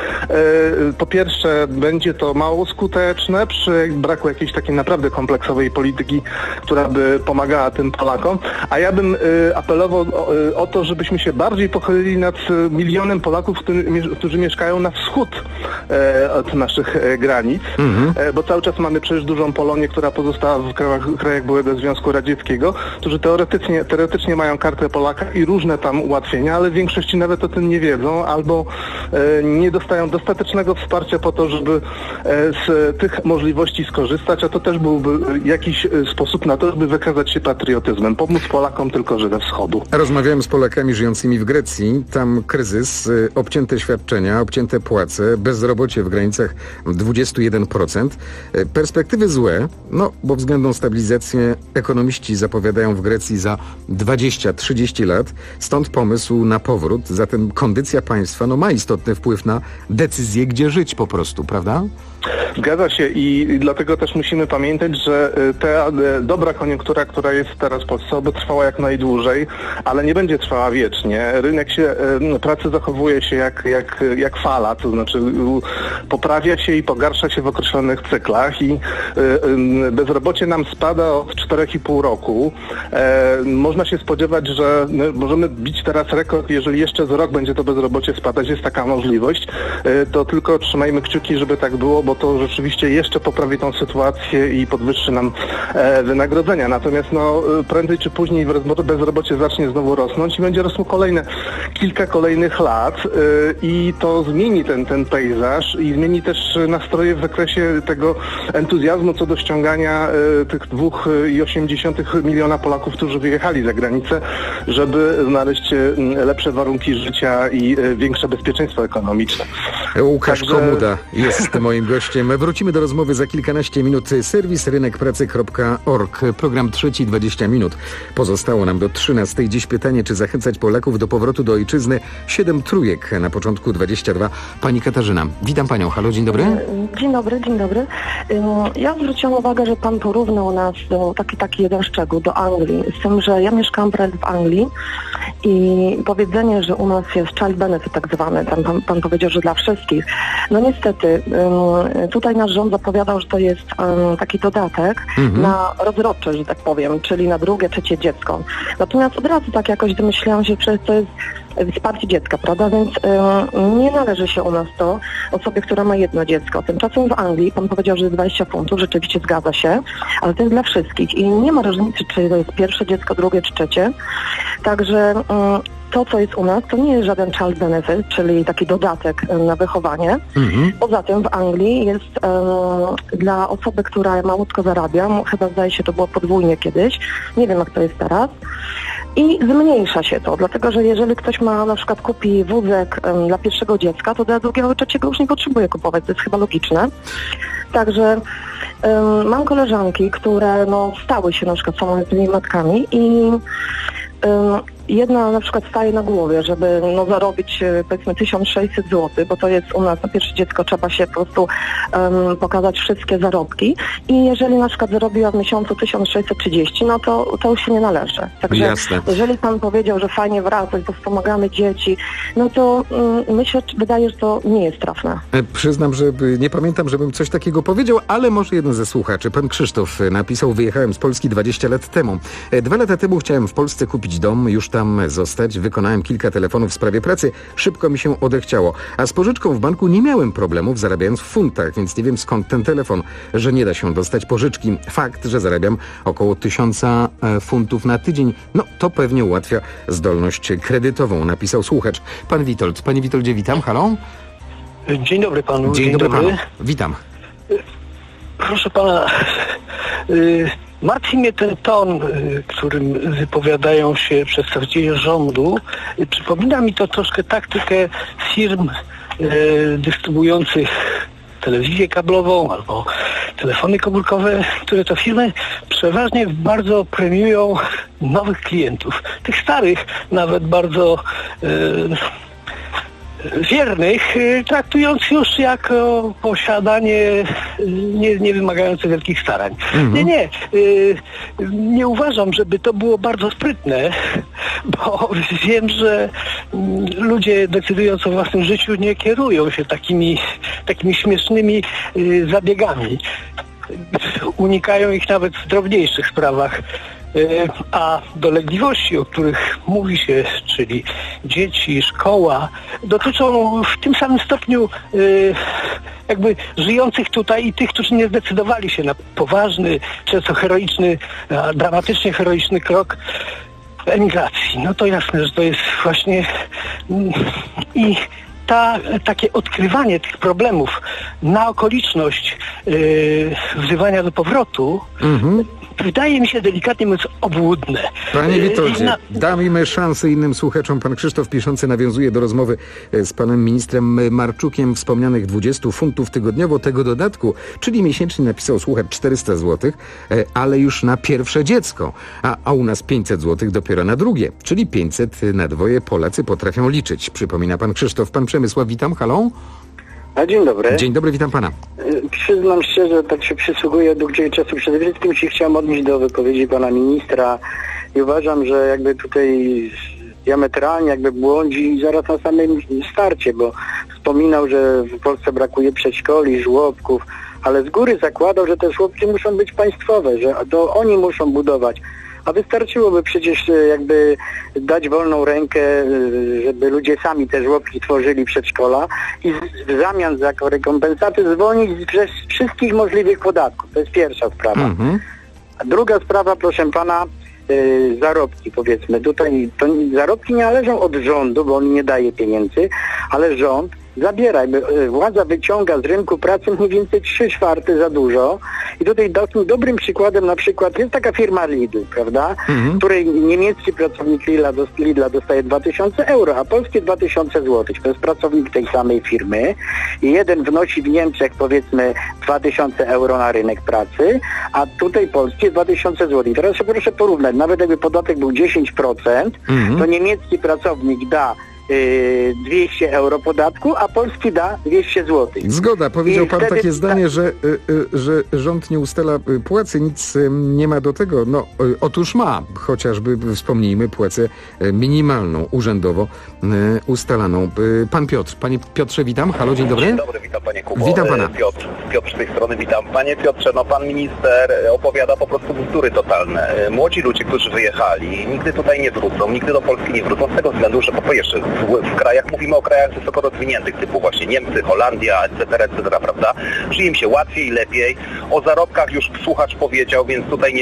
po pierwsze będzie to mało skuteczne przy braku jakiejś takiej naprawdę kompleksowej polityki, która by pomagała tym Polakom, a ja bym apelował o to, żebyśmy się bardziej pochylili nad milionem Polaków, którzy mieszkają na wschód od naszych granic, bo cały czas mamy przecież dużą Polonię, która pozostała w krajach byłego Związku Radzieckiego, którzy teoretycznie mają kartę Polaka i różne tam ułatwienia, ale w większości nawet o tym nie wiedzą albo nie dostają dostatecznego wsparcia po to, żeby z tych możliwości skorzystać, a to też byłby jakiś sposób na to, żeby wykazać się patriotyzmem, pomóc Polakom tylko, że ze wschodu. Rozmawiałem z Polakami żyjącymi w Grecji, tam kryzys nas obcięte świadczenia, obcięte płace, bezrobocie w granicach 21%. Perspektywy złe, no bo względną stabilizację ekonomiści zapowiadają w Grecji za 20-30 lat. Stąd pomysł na powrót. Zatem kondycja państwa ma istotny wpływ na decyzję, gdzie żyć po prostu, prawda? Zgadza się i dlatego też musimy pamiętać, że ta dobra koniunktura, która jest teraz w Polsce, oby trwała jak najdłużej, ale nie będzie trwała wiecznie. Rynek pracy zachowuje się jak fala, to znaczy poprawia się i pogarsza się w określonych cyklach i bezrobocie nam spada od 4,5 roku. Można się spodziewać, że możemy bić teraz rekord, jeżeli jeszcze za rok będzie to bezrobocie spadać, jest taka możliwość, to tylko trzymajmy kciuki, żeby tak było, bo to rzeczywiście jeszcze poprawi tą sytuację i podwyższy nam wynagrodzenia. Natomiast prędzej czy później bezrobocie zacznie znowu rosnąć i będzie rosło kilka kolejnych lat i to zmieni ten pejzaż i zmieni też nastroje w zakresie tego entuzjazmu co do ściągania tych 2,8 miliona Polaków, którzy wyjechali za granicę, żeby znaleźć lepsze warunki życia i większe bezpieczeństwo ekonomiczne. Łukasz Komuda jest moim gościem. Wrócimy do rozmowy za kilkanaście minut. Serwis rynekpracy.org. Program trzeci, 20 minut. Pozostało nam do 13. Dziś pytanie, czy zachęcać Polaków do powrotu do ojczyzny? 7 trójek, na początku 22. Pani Katarzyna. Witam panią. Halo, dzień dobry. Dzień dobry. Ja zwróciłam uwagę, że pan porównał nas do taki jeden szczegół, do Anglii. Z tym, że ja mieszkam prawie w Anglii i powiedzenie, że u nas jest child benefit tak zwany, pan powiedział, że dla wszystkich. No niestety, tutaj nasz rząd zapowiadał, że to jest taki dodatek na rozrodcze, że tak powiem, czyli na drugie, trzecie dziecko. Natomiast od razu tak jakoś domyślałam się, że to jest wsparcie dziecka, prawda? Więc nie należy się u nas to osobie, która ma jedno dziecko. Tymczasem w Anglii pan powiedział, że jest 20 funtów, rzeczywiście zgadza się, ale to jest dla wszystkich i nie ma różnicy, czy to jest pierwsze dziecko, drugie czy trzecie. Także to, co jest u nas, to nie jest żaden child benefit, czyli taki dodatek na wychowanie. Poza tym w Anglii jest dla osoby, która małutko zarabia, chyba zdaje się, to było podwójnie kiedyś, nie wiem jak to jest teraz, i zmniejsza się to, dlatego że jeżeli ktoś na przykład kupi wózek dla pierwszego dziecka, to dla drugiego, trzeciego już nie potrzebuje kupować, to jest chyba logiczne. Także mam koleżanki, które stały się na przykład samodzielnymi matkami i jedna na przykład staje na głowie, żeby zarobić powiedzmy 1600 zł, bo to jest u nas na pierwsze dziecko trzeba się po prostu pokazać wszystkie zarobki i jeżeli na przykład zarobiła w miesiącu 1630, to już się nie należy. Także jasne. Jeżeli pan powiedział, że fajnie wracać, bo wspomagamy dzieci, to myślę, wydaje, że to nie jest trafne. Przyznam, że nie pamiętam, żebym coś takiego powiedział, ale może jeden ze słuchaczy, pan Krzysztof napisał: wyjechałem z Polski 20 lat temu. 2 lata temu chciałem w Polsce kupić dom, już tam zostać. Wykonałem kilka telefonów w sprawie pracy. Szybko mi się odechciało. A z pożyczką w banku nie miałem problemów, zarabiając w funtach, więc nie wiem skąd ten telefon, że nie da się dostać pożyczki. Fakt, że zarabiam około 1000 funtów na tydzień, to pewnie ułatwia zdolność kredytową, napisał słuchacz. Pan Witold. Panie Witoldzie, witam. Halo? Dzień dobry panu. Dzień dobry panu. Witam. Proszę pana, martwi mnie ten ton, którym wypowiadają się przedstawiciele rządu. Przypomina mi to troszkę taktykę firm dystrybuujących telewizję kablową albo telefony komórkowe, które to firmy przeważnie bardzo premiują nowych klientów. Tych starych nawet bardzo wiernych, traktując już jako posiadanie nie wymagające wielkich starań. Nie uważam, żeby to było bardzo sprytne, bo wiem, że ludzie decydując o własnym życiu nie kierują się takimi śmiesznymi zabiegami. Unikają ich nawet w drobniejszych sprawach. A dolegliwości, o których mówi się, czyli dzieci, szkoła, dotyczą w tym samym stopniu jakby żyjących tutaj i tych, którzy nie zdecydowali się na poważny, często heroiczny, dramatycznie heroiczny krok emigracji. To jasne, że to jest właśnie i takie odkrywanie tych problemów na okoliczność wzywania do powrotu wydaje mi się, delikatnie mówiąc, obłudne. Panie Witoldzie, dajmy szansę innym słuchaczom. Pan Krzysztof piszący nawiązuje do rozmowy z panem ministrem Marczukiem wspomnianych 20 funtów tygodniowo tego dodatku, czyli miesięcznie napisał słuchacz 400 zł, ale już na pierwsze dziecko, a u nas 500 zł dopiero na drugie, czyli 500 na dwoje Polacy potrafią liczyć. Przypomina pan Krzysztof. Pan Przemysław, witam, halo? Dzień dobry. Dzień dobry, witam pana. Przyznam szczerze, tak się przysługuje do czasu. Przede wszystkim się chciałem odnieść do wypowiedzi pana ministra i uważam, że jakby tutaj diametralnie jakby błądzi zaraz na samym starcie, bo wspominał, że w Polsce brakuje przedszkoli, żłobków, ale z góry zakładał, że te żłobki muszą być państwowe, że to oni muszą budować. A wystarczyłoby przecież jakby dać wolną rękę, żeby ludzie sami te żłobki tworzyli przedszkola i w zamian za rekompensaty zwolnić ze wszystkich możliwych podatków. To jest pierwsza sprawa. A druga sprawa, proszę pana, zarobki powiedzmy. Tutaj to zarobki nie należą od rządu, bo on nie daje pieniędzy, ale rząd zabiera, władza wyciąga z rynku pracy mniej więcej 3/4 za dużo i tutaj takim dobrym przykładem na przykład jest taka firma Lidl, prawda, której niemiecki pracownik Lidla dostaje 2000 euro, a polskie 2000 zł. To jest pracownik tej samej firmy i jeden wnosi w Niemczech powiedzmy 2000 euro na rynek pracy, a tutaj polskie 2000 zł. I teraz się proszę porównać, nawet jakby podatek był 10%, to niemiecki pracownik da 200 euro podatku, a polski da 200 zł. Zgoda. Powiedział pan takie zdanie, że rząd nie ustala płacy, nic nie ma do tego. No, otóż ma. Chociażby wspomnijmy płacę minimalną, urzędowo ustalaną. Pan Piotr. Panie Piotrze, witam. Halo, dzień dobry. Dzień dobry, witam panie Kubo. Witam pana. Piotr z tej strony, witam. Panie Piotrze, no pan minister opowiada po prostu bzdury totalne. Młodzi ludzie, którzy wyjechali, nigdy tutaj nie wrócą, nigdy do Polski nie wrócą z tego względu, że po pierwsze w krajach, mówimy o krajach wysoko rozwiniętych, typu właśnie Niemcy, Holandia, etc., prawda? Żyje im się łatwiej, lepiej. O zarobkach już słuchacz powiedział, więc tutaj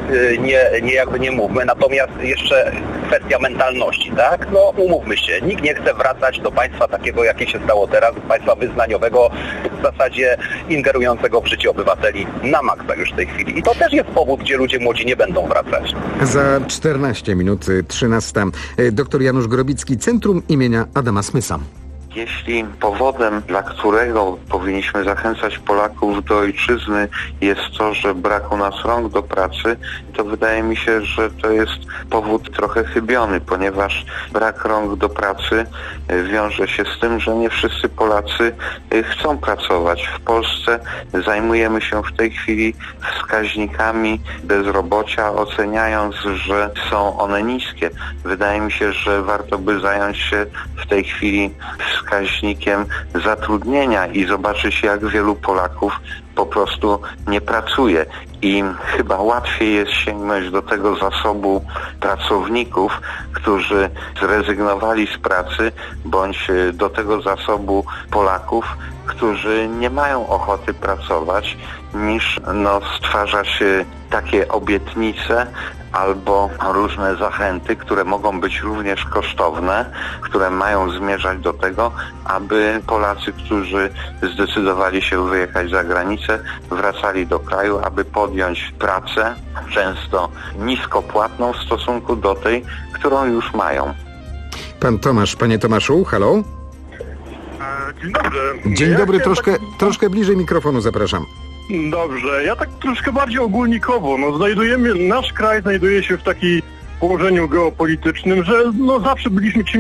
nie mówmy. Natomiast jeszcze kwestia mentalności, tak? No umówmy się, nikt nie chce wracać do państwa takiego, jakie się stało teraz, państwa wyznaniowego, w zasadzie ingerującego w życie obywateli na maksa już w tej chwili. I to też jest powód, gdzie ludzie młodzi nie będą wracać. Za 14 minut 13. Dr Janusz Grobicki, Centrum imienia Adama Smysa. Jeśli powodem, dla którego powinniśmy zachęcać Polaków do ojczyzny, jest to, że brak u nas rąk do pracy, to wydaje mi się, że to jest powód trochę chybiony, ponieważ brak rąk do pracy wiąże się z tym, że nie wszyscy Polacy chcą pracować. W Polsce zajmujemy się w tej chwili wskaźnikami bezrobocia, oceniając, że są one niskie. Wydaje mi się, że warto by zająć się w tej chwili wskaźnikiem zatrudnienia i zobaczyć, jak wielu Polaków po prostu nie pracuje. I chyba łatwiej jest sięgnąć do tego zasobu pracowników, którzy zrezygnowali z pracy, bądź do tego zasobu Polaków, którzy nie mają ochoty pracować, niż stwarzać takie obietnice albo różne zachęty, które mogą być również kosztowne, które mają zmierzać do tego, aby Polacy, którzy zdecydowali się wyjechać za granicę, wracali do kraju, aby podjąć pracę, często niskopłatną w stosunku do tej, którą już mają. Pan Tomasz, panie Tomaszu, halo? Dzień dobry. Dzień dobry, troszkę bliżej mikrofonu zapraszam. Dobrze, ja tak troszkę bardziej ogólnikowo. Nasz kraj znajduje się w takim położeniu geopolitycznym, że zawsze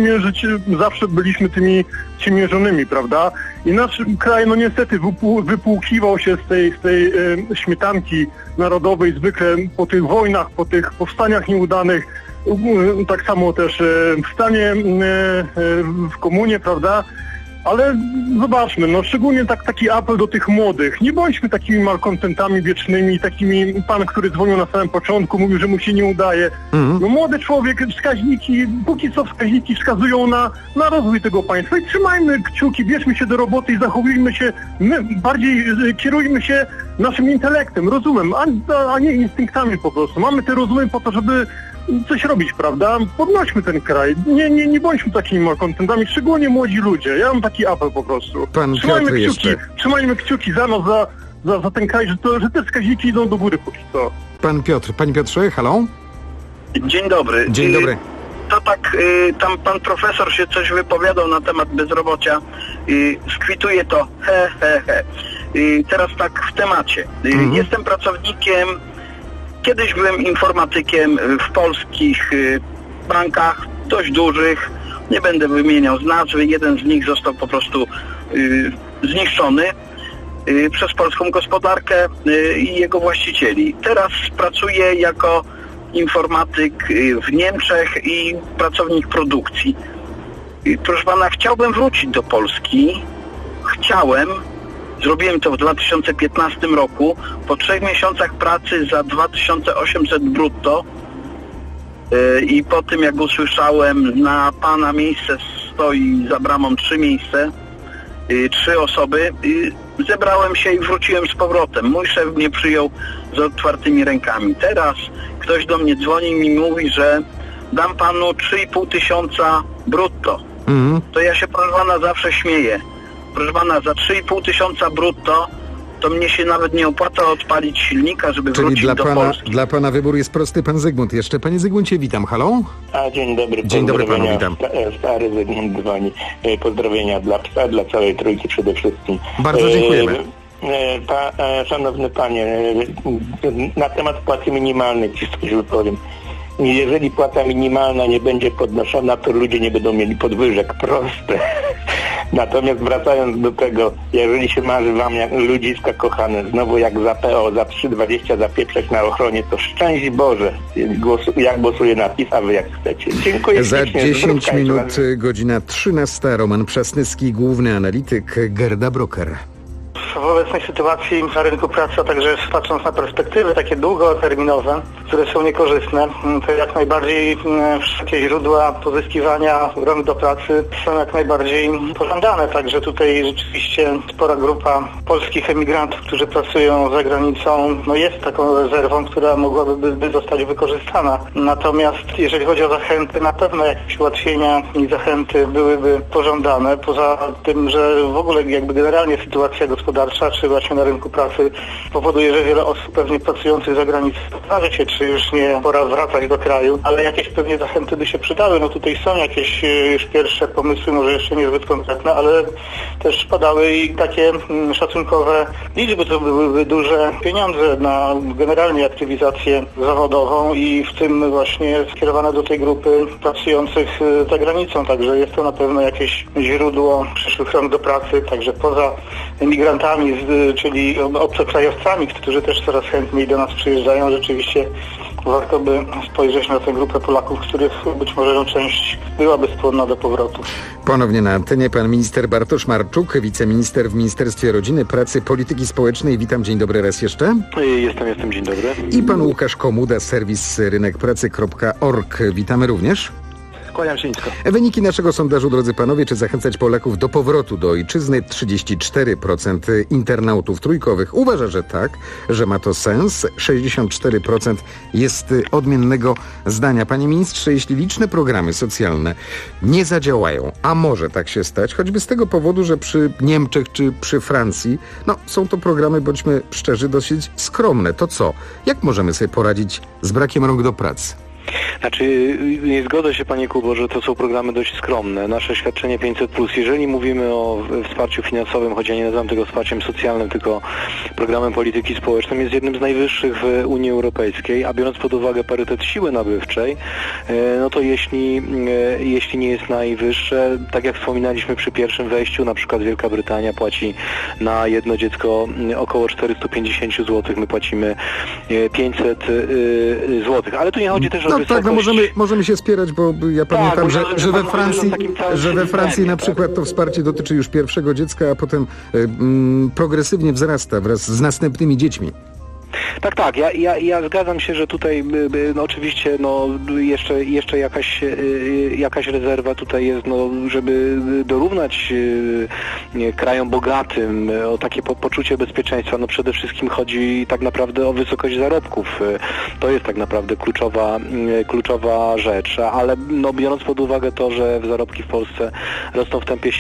byliśmy tymi ciemiężonymi, prawda? I nasz kraj niestety wypłukiwał się z tej śmietanki narodowej zwykle po tych wojnach, po tych powstaniach nieudanych, tak samo też w stanie w komunie, prawda? Ale zobaczmy, szczególnie taki apel do tych młodych. Nie bądźmy takimi malkontentami wiecznymi, takimi pan, który dzwonił na samym początku, mówił, że mu się nie udaje. Młody człowiek, póki co wskaźniki wskazują na rozwój tego państwa i trzymajmy kciuki, bierzmy się do roboty i zachowujmy się, bardziej kierujmy się naszym intelektem, rozumem, a nie instynktami po prostu. Mamy te rozumy po to, żeby coś robić, prawda? Podnośmy ten kraj. Nie bądźmy takimi malkontentami, szczególnie młodzi ludzie. Ja mam taki apel po prostu. Trzymajmy kciuki za nas, za ten kraj, że te wskaźniki idą do góry póki co. pan Piotr. Panie Piotrze, halo? Dzień dobry. Dzień dobry. To tak, tam pan profesor się coś wypowiadał na temat bezrobocia. Skwituję to he. Teraz tak w temacie. Jestem pracownikiem, kiedyś byłem informatykiem w polskich bankach, dość dużych. Nie będę wymieniał z nazwy. Jeden z nich został po prostu zniszczony przez polską gospodarkę i jego właścicieli. Teraz pracuję jako informatyk w Niemczech i pracownik produkcji. Proszę pana, chciałbym wrócić do Polski. Zrobiłem to w 2015 roku. Po 3 miesiącach pracy za 2800 brutto i po tym jak usłyszałem, na pana miejsce stoi za bramą 3 miejsce, 3 osoby, zebrałem się i wróciłem z powrotem. Mój szef mnie przyjął z otwartymi rękami. Teraz ktoś do mnie dzwoni i mi mówi, że dam panu 3500 brutto. To ja się, proszę pana, zawsze śmieję. Proszę pana, za 3500 brutto to mnie się nawet nie opłaca odpalić silnika, żeby wrócić do Polski. Dla pana wybór jest prosty. Pan Zygmunt jeszcze. Panie Zygmuncie, witam. Halo? Dzień dobry. Dzień dobry panu, witam. Stary Zygmunt dzwoni. Pozdrowienia dla psa, dla całej trójki przede wszystkim. Bardzo dziękujemy. Szanowny panie, na temat płacy minimalnej ci coś wypowiem. Jeżeli płata minimalna nie będzie podnoszona, to ludzie nie będą mieli podwyżek. Proste. Natomiast wracając do tego, jeżeli się marzy wam jak ludziska kochane, znowu jak za PO, za 3,20 zapieprzeć na ochronie, to szczęść Boże. Ja głosuję na PiS, a wy jak chcecie. Dziękuję. Za 10 minut, godzina 13. Roman Przasnyski, główny analityk Gerda Broker. W obecnej sytuacji na rynku pracy, a także patrząc na perspektywy takie długoterminowe, które są niekorzystne, to jak najbardziej wszystkie źródła pozyskiwania rąk do pracy są jak najbardziej pożądane. Także tutaj rzeczywiście spora grupa polskich emigrantów, którzy pracują za granicą, jest taką rezerwą, która mogłaby zostać wykorzystana. Natomiast jeżeli chodzi o zachęty, na pewno jakieś ułatwienia i zachęty byłyby pożądane. Poza tym, że w ogóle jakby generalnie sytuacja gospodarcza czy właśnie na rynku pracy powoduje, że wiele osób pewnie pracujących za granicą zastanawia się, czy już nie pora wracać do kraju, ale jakieś pewnie zachęty by się przydały. Tutaj są jakieś już pierwsze pomysły, może jeszcze niezbyt konkretne, ale też padały i takie szacunkowe liczby, to byłyby duże pieniądze na generalnie aktywizację zawodową i w tym właśnie skierowane do tej grupy pracujących za granicą. Także jest to na pewno jakieś źródło przyszłych rąk do pracy, także poza emigrantami, czyli obcokrajowcami, którzy też coraz chętniej do nas przyjeżdżają. Rzeczywiście warto by spojrzeć na tę grupę Polaków, których być może część byłaby skłonna do powrotu. Ponownie na antenie pan minister Bartosz Marczuk, wiceminister w Ministerstwie Rodziny, Pracy, Polityki Społecznej. Witam, dzień dobry raz jeszcze. Jestem, dzień dobry. I pan Łukasz Komuda, serwis rynekpracy.org. Witamy również. Kłaniam się nisko. Wyniki naszego sondażu, drodzy panowie, czy zachęcać Polaków do powrotu do ojczyzny? 34% internautów trójkowych uważa, że tak, że ma to sens. 64% jest odmiennego zdania. Panie ministrze, jeśli liczne programy socjalne nie zadziałają, a może tak się stać, choćby z tego powodu, że przy Niemczech czy przy Francji, są to programy, bądźmy szczerzy, dosyć skromne, to co? Jak możemy sobie poradzić z brakiem rąk do pracy? Nie zgodzę się, panie Kubo, że to są programy dość skromne. Nasze świadczenie 500+, jeżeli mówimy o wsparciu finansowym, choć ja nie nazywam tego wsparciem socjalnym, tylko programem polityki społecznej, jest jednym z najwyższych w Unii Europejskiej, a biorąc pod uwagę parytet siły nabywczej, to jeśli nie jest najwyższe, tak jak wspominaliśmy przy pierwszym wejściu, na przykład Wielka Brytania płaci na jedno dziecko około 450 zł, my płacimy 500 zł, ale tu nie chodzi też o możemy się spierać, bo ja pamiętam, że we Francji na przykład to wsparcie dotyczy już pierwszego dziecka, a potem progresywnie wzrasta wraz z następnymi dziećmi. Tak. Ja zgadzam się, że tutaj oczywiście jeszcze jakaś rezerwa tutaj jest, żeby dorównać krajom bogatym o takie poczucie bezpieczeństwa. Przede wszystkim chodzi tak naprawdę o wysokość zarobków. To jest tak naprawdę kluczowa rzecz, ale biorąc pod uwagę to, że zarobki w Polsce rosną w tempie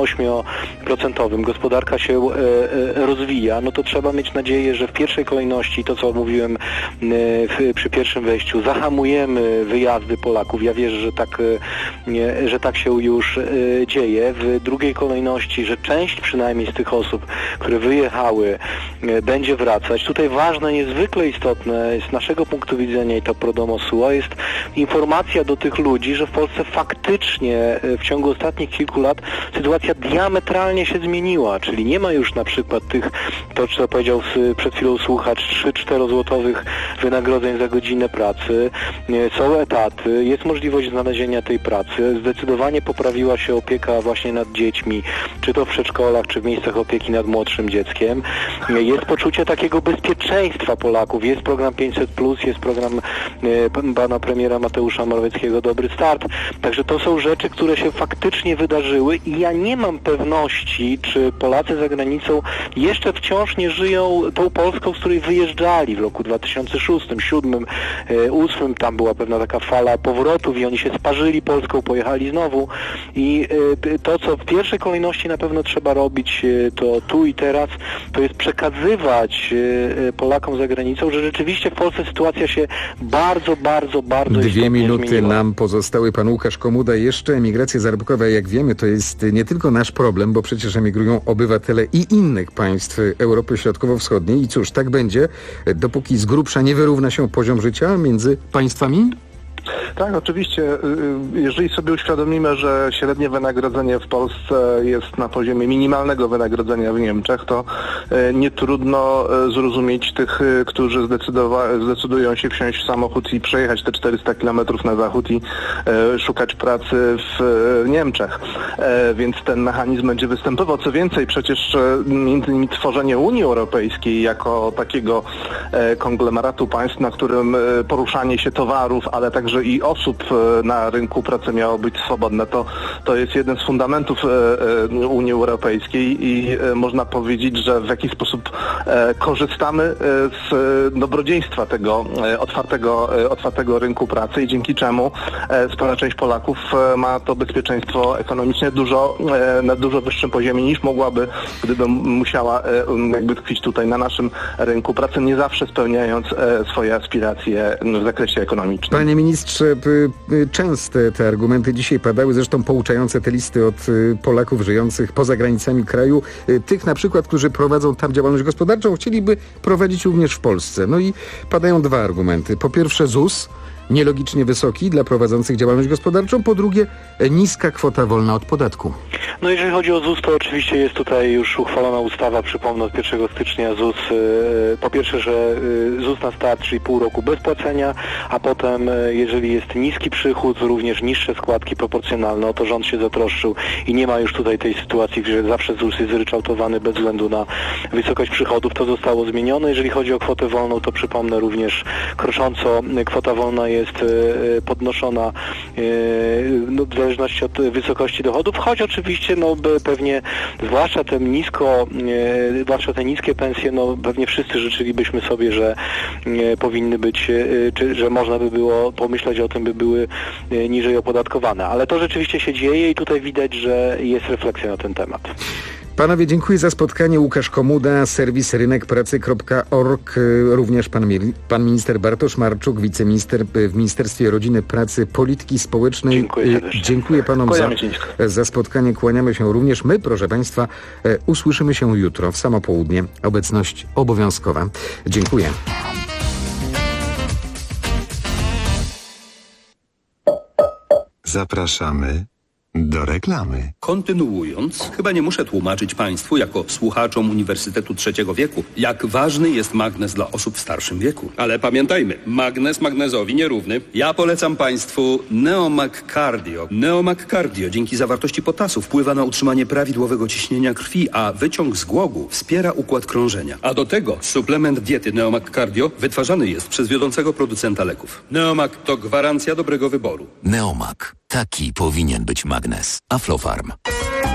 7-8%, gospodarka się rozwija, to trzeba mieć nadzieję, że w pierwszej kolejności kolejności, to co mówiłem przy pierwszym wejściu, zahamujemy wyjazdy Polaków. Ja wierzę, że tak się już dzieje. W drugiej kolejności, że część przynajmniej z tych osób, które wyjechały, będzie wracać. Tutaj ważne, niezwykle istotne z naszego punktu widzenia i to pro domo sua jest informacja do tych ludzi, że w Polsce faktycznie w ciągu ostatnich kilku lat sytuacja diametralnie się zmieniła, czyli nie ma już na przykład to co powiedział przed chwilą słuchacz, 3-4 złotowych wynagrodzeń za godzinę pracy, są etaty, jest możliwość znalezienia tej pracy, zdecydowanie poprawiła się opieka właśnie nad dziećmi, czy to w przedszkolach, czy w miejscach opieki nad młodszym dzieckiem. Jest poczucie takiego bezpieczeństwa Polaków, jest program 500+, jest program pana premiera Mateusza Morawieckiego Dobry Start. Także to są rzeczy, które się faktycznie wydarzyły i ja nie mam pewności, czy Polacy za granicą jeszcze wciąż nie żyją tą Polską, z której wyjeżdżali w roku 2006, 2007, 2008. Tam była pewna taka fala powrotów i oni się sparzyli Polską, pojechali znowu. I to, co w pierwszej kolejności na pewno trzeba robić, to tu i teraz, to jest przekazywać Polakom za granicą, że rzeczywiście w Polsce sytuacja się bardzo 2 minuty zmieniła. nam pozostały. Pan Łukasz Komuda. Jeszcze emigracja zarobkowa, jak wiemy, to jest nie tylko nasz problem, bo przecież emigrują obywatele i innych państw Europy Środkowo-Wschodniej. I cóż, tak będzie, dopóki z grubsza nie wyrówna się poziom życia między państwami? Tak, oczywiście. Jeżeli sobie uświadomimy, że średnie wynagrodzenie w Polsce jest na poziomie minimalnego wynagrodzenia w Niemczech, to nie trudno zrozumieć tych, którzy zdecydują się wsiąść w samochód i przejechać te 400 km na zachód i szukać pracy w Niemczech. Więc ten mechanizm będzie występował. Co więcej, przecież między innymi tworzenie Unii Europejskiej jako takiego konglomeratu państw, na którym poruszanie się towarów, ale także i osób na rynku pracy miało być swobodne. To jest jeden z fundamentów Unii Europejskiej i można powiedzieć, że w jakiś sposób korzystamy z dobrodziejstwa tego otwartego rynku pracy i dzięki czemu spora część Polaków ma to bezpieczeństwo ekonomiczne na dużo wyższym poziomie niż mogłaby, gdyby musiała jakby tkwić tutaj na naszym rynku pracy, nie zawsze spełniając swoje aspiracje w zakresie ekonomicznym. Panie ministrze, częste te argumenty dzisiaj padały, zresztą pouczające te listy od Polaków żyjących poza granicami kraju, tych na przykład, którzy prowadzą tam działalność gospodarczą, chcieliby prowadzić również w Polsce. No i padają 2 argumenty. Po pierwsze ZUS, nielogicznie wysoki dla prowadzących działalność gospodarczą, po drugie niska kwota wolna od podatku. No jeżeli chodzi o ZUS, to oczywiście jest tutaj już uchwalona ustawa, przypomnę, od 1 stycznia ZUS, po pierwsze, że ZUS na start, czyli pół roku bez płacenia, a potem, jeżeli jest niski przychód, również niższe składki proporcjonalne, o to rząd się zatroszczył i nie ma już tutaj tej sytuacji, że zawsze ZUS jest zryczałtowany bez względu na wysokość przychodów, to zostało zmienione. Jeżeli chodzi o kwotę wolną, to przypomnę również krocząco, kwota wolna jest podnoszona w zależności od wysokości dochodów, choć oczywiście pewnie zwłaszcza te niskie pensje, pewnie wszyscy życzylibyśmy sobie, że powinny być, czy że można by było pomyśleć o tym, by były niżej opodatkowane. Ale to rzeczywiście się dzieje i tutaj widać, że jest refleksja na ten temat. Panowie, dziękuję za spotkanie. Łukasz Komuda, serwis rynekpracy.org, również pan minister Bartosz Marczuk, wiceminister w Ministerstwie Rodziny, Pracy, Polityki Społecznej. Dziękuję panom za spotkanie. Kłaniamy się również my, proszę państwa. Usłyszymy się jutro w samo południe. Obecność obowiązkowa. Dziękuję. Zapraszamy do reklamy. Kontynuując, chyba nie muszę tłumaczyć Państwu, jako słuchaczom Uniwersytetu Trzeciego Wieku, jak ważny jest magnez dla osób w starszym wieku. Ale pamiętajmy, magnez magnezowi nierówny. Ja polecam Państwu Neomag Cardio. Neomag Cardio dzięki zawartości potasu wpływa na utrzymanie prawidłowego ciśnienia krwi, a wyciąg z głogu wspiera układ krążenia. A do tego suplement diety Neomag Cardio wytwarzany jest przez wiodącego producenta leków. Neomag to gwarancja dobrego wyboru. Neomag. Taki powinien być magnes. Aflofarm.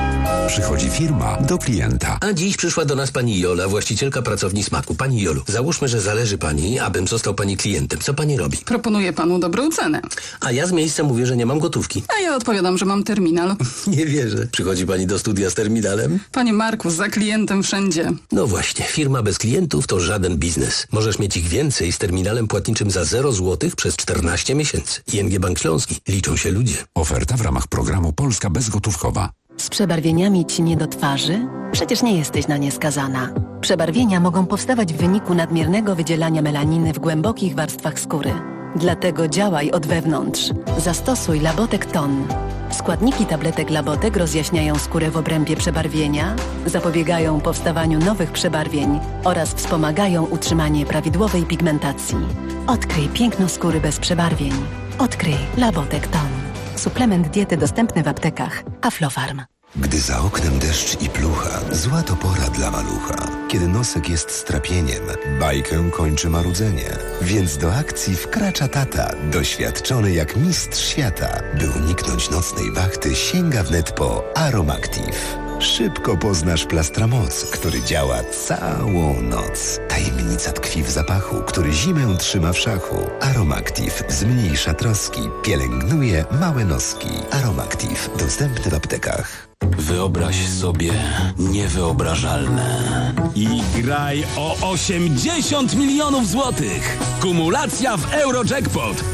Przychodzi firma do klienta. A dziś przyszła do nas pani Jola, właścicielka pracowni Smaku. Pani Jolu, załóżmy, że zależy pani, abym został pani klientem. Co pani robi? Proponuję panu dobrą cenę. A ja z miejsca mówię, że nie mam gotówki. A ja odpowiadam, że mam terminal. Nie wierzę. Przychodzi pani do studia z terminalem? Panie Marku, za klientem wszędzie. No właśnie, firma bez klientów to żaden biznes. Możesz mieć ich więcej z terminalem płatniczym za 0 zł przez 14 miesięcy. ING Bank Śląski. Liczą się ludzie. Oferta w ramach programu Polska Bezgotówkowa. Z przebarwieniami ci nie do twarzy? Przecież nie jesteś na nie skazana. Przebarwienia mogą powstawać w wyniku nadmiernego wydzielania melaniny w głębokich warstwach skóry. Dlatego działaj od wewnątrz. Zastosuj Labotek Ton. Składniki tabletek Labotek rozjaśniają skórę w obrębie przebarwienia, zapobiegają powstawaniu nowych przebarwień oraz wspomagają utrzymanie prawidłowej pigmentacji. Odkryj piękno skóry bez przebarwień. Odkryj Labotek Ton. Suplement diety dostępny w aptekach. Aflofarm. Gdy za oknem deszcz i plucha, zła to pora dla malucha. Kiedy nosek jest strapieniem, bajkę kończy marudzenie. Więc do akcji wkracza tata, doświadczony jak mistrz świata. By uniknąć nocnej wachty, sięga wnet po Aromactive. Szybko poznasz Plastramoc, który działa całą noc. Tajemnica tkwi w zapachu, który zimę trzyma w szachu. Aromactive zmniejsza troski, pielęgnuje małe noski. Aromactive dostępny w aptekach. Wyobraź sobie niewyobrażalne i graj o 80 milionów złotych. Kumulacja w Eurojackpot.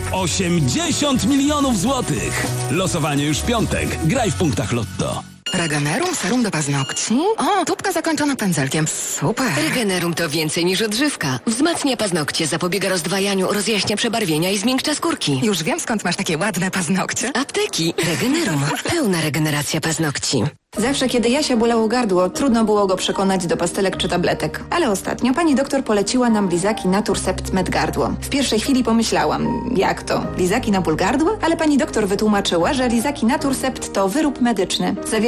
80 milionów złotych. Losowanie już w piątek. Graj w punktach Lotto. Regenerum serum do paznokci? O, tubka zakończona pędzelkiem. Super. Regenerum to więcej niż odżywka. Wzmacnia paznokcie, zapobiega rozdwajaniu, rozjaśnia przebarwienia i zmiękcza skórki. Już wiem, skąd masz takie ładne paznokcie. Apteki. Regenerum. Pełna regeneracja paznokci. Zawsze, kiedy Jasia bolało gardło, trudno było go przekonać do pastelek czy tabletek. Ale ostatnio pani doktor poleciła nam lizaki Naturcept Med Gardło. W pierwszej chwili pomyślałam, jak to? Lizaki na ból gardła? Ale pani doktor wytłumaczyła, że lizaki Naturcept to wyrób medyczny.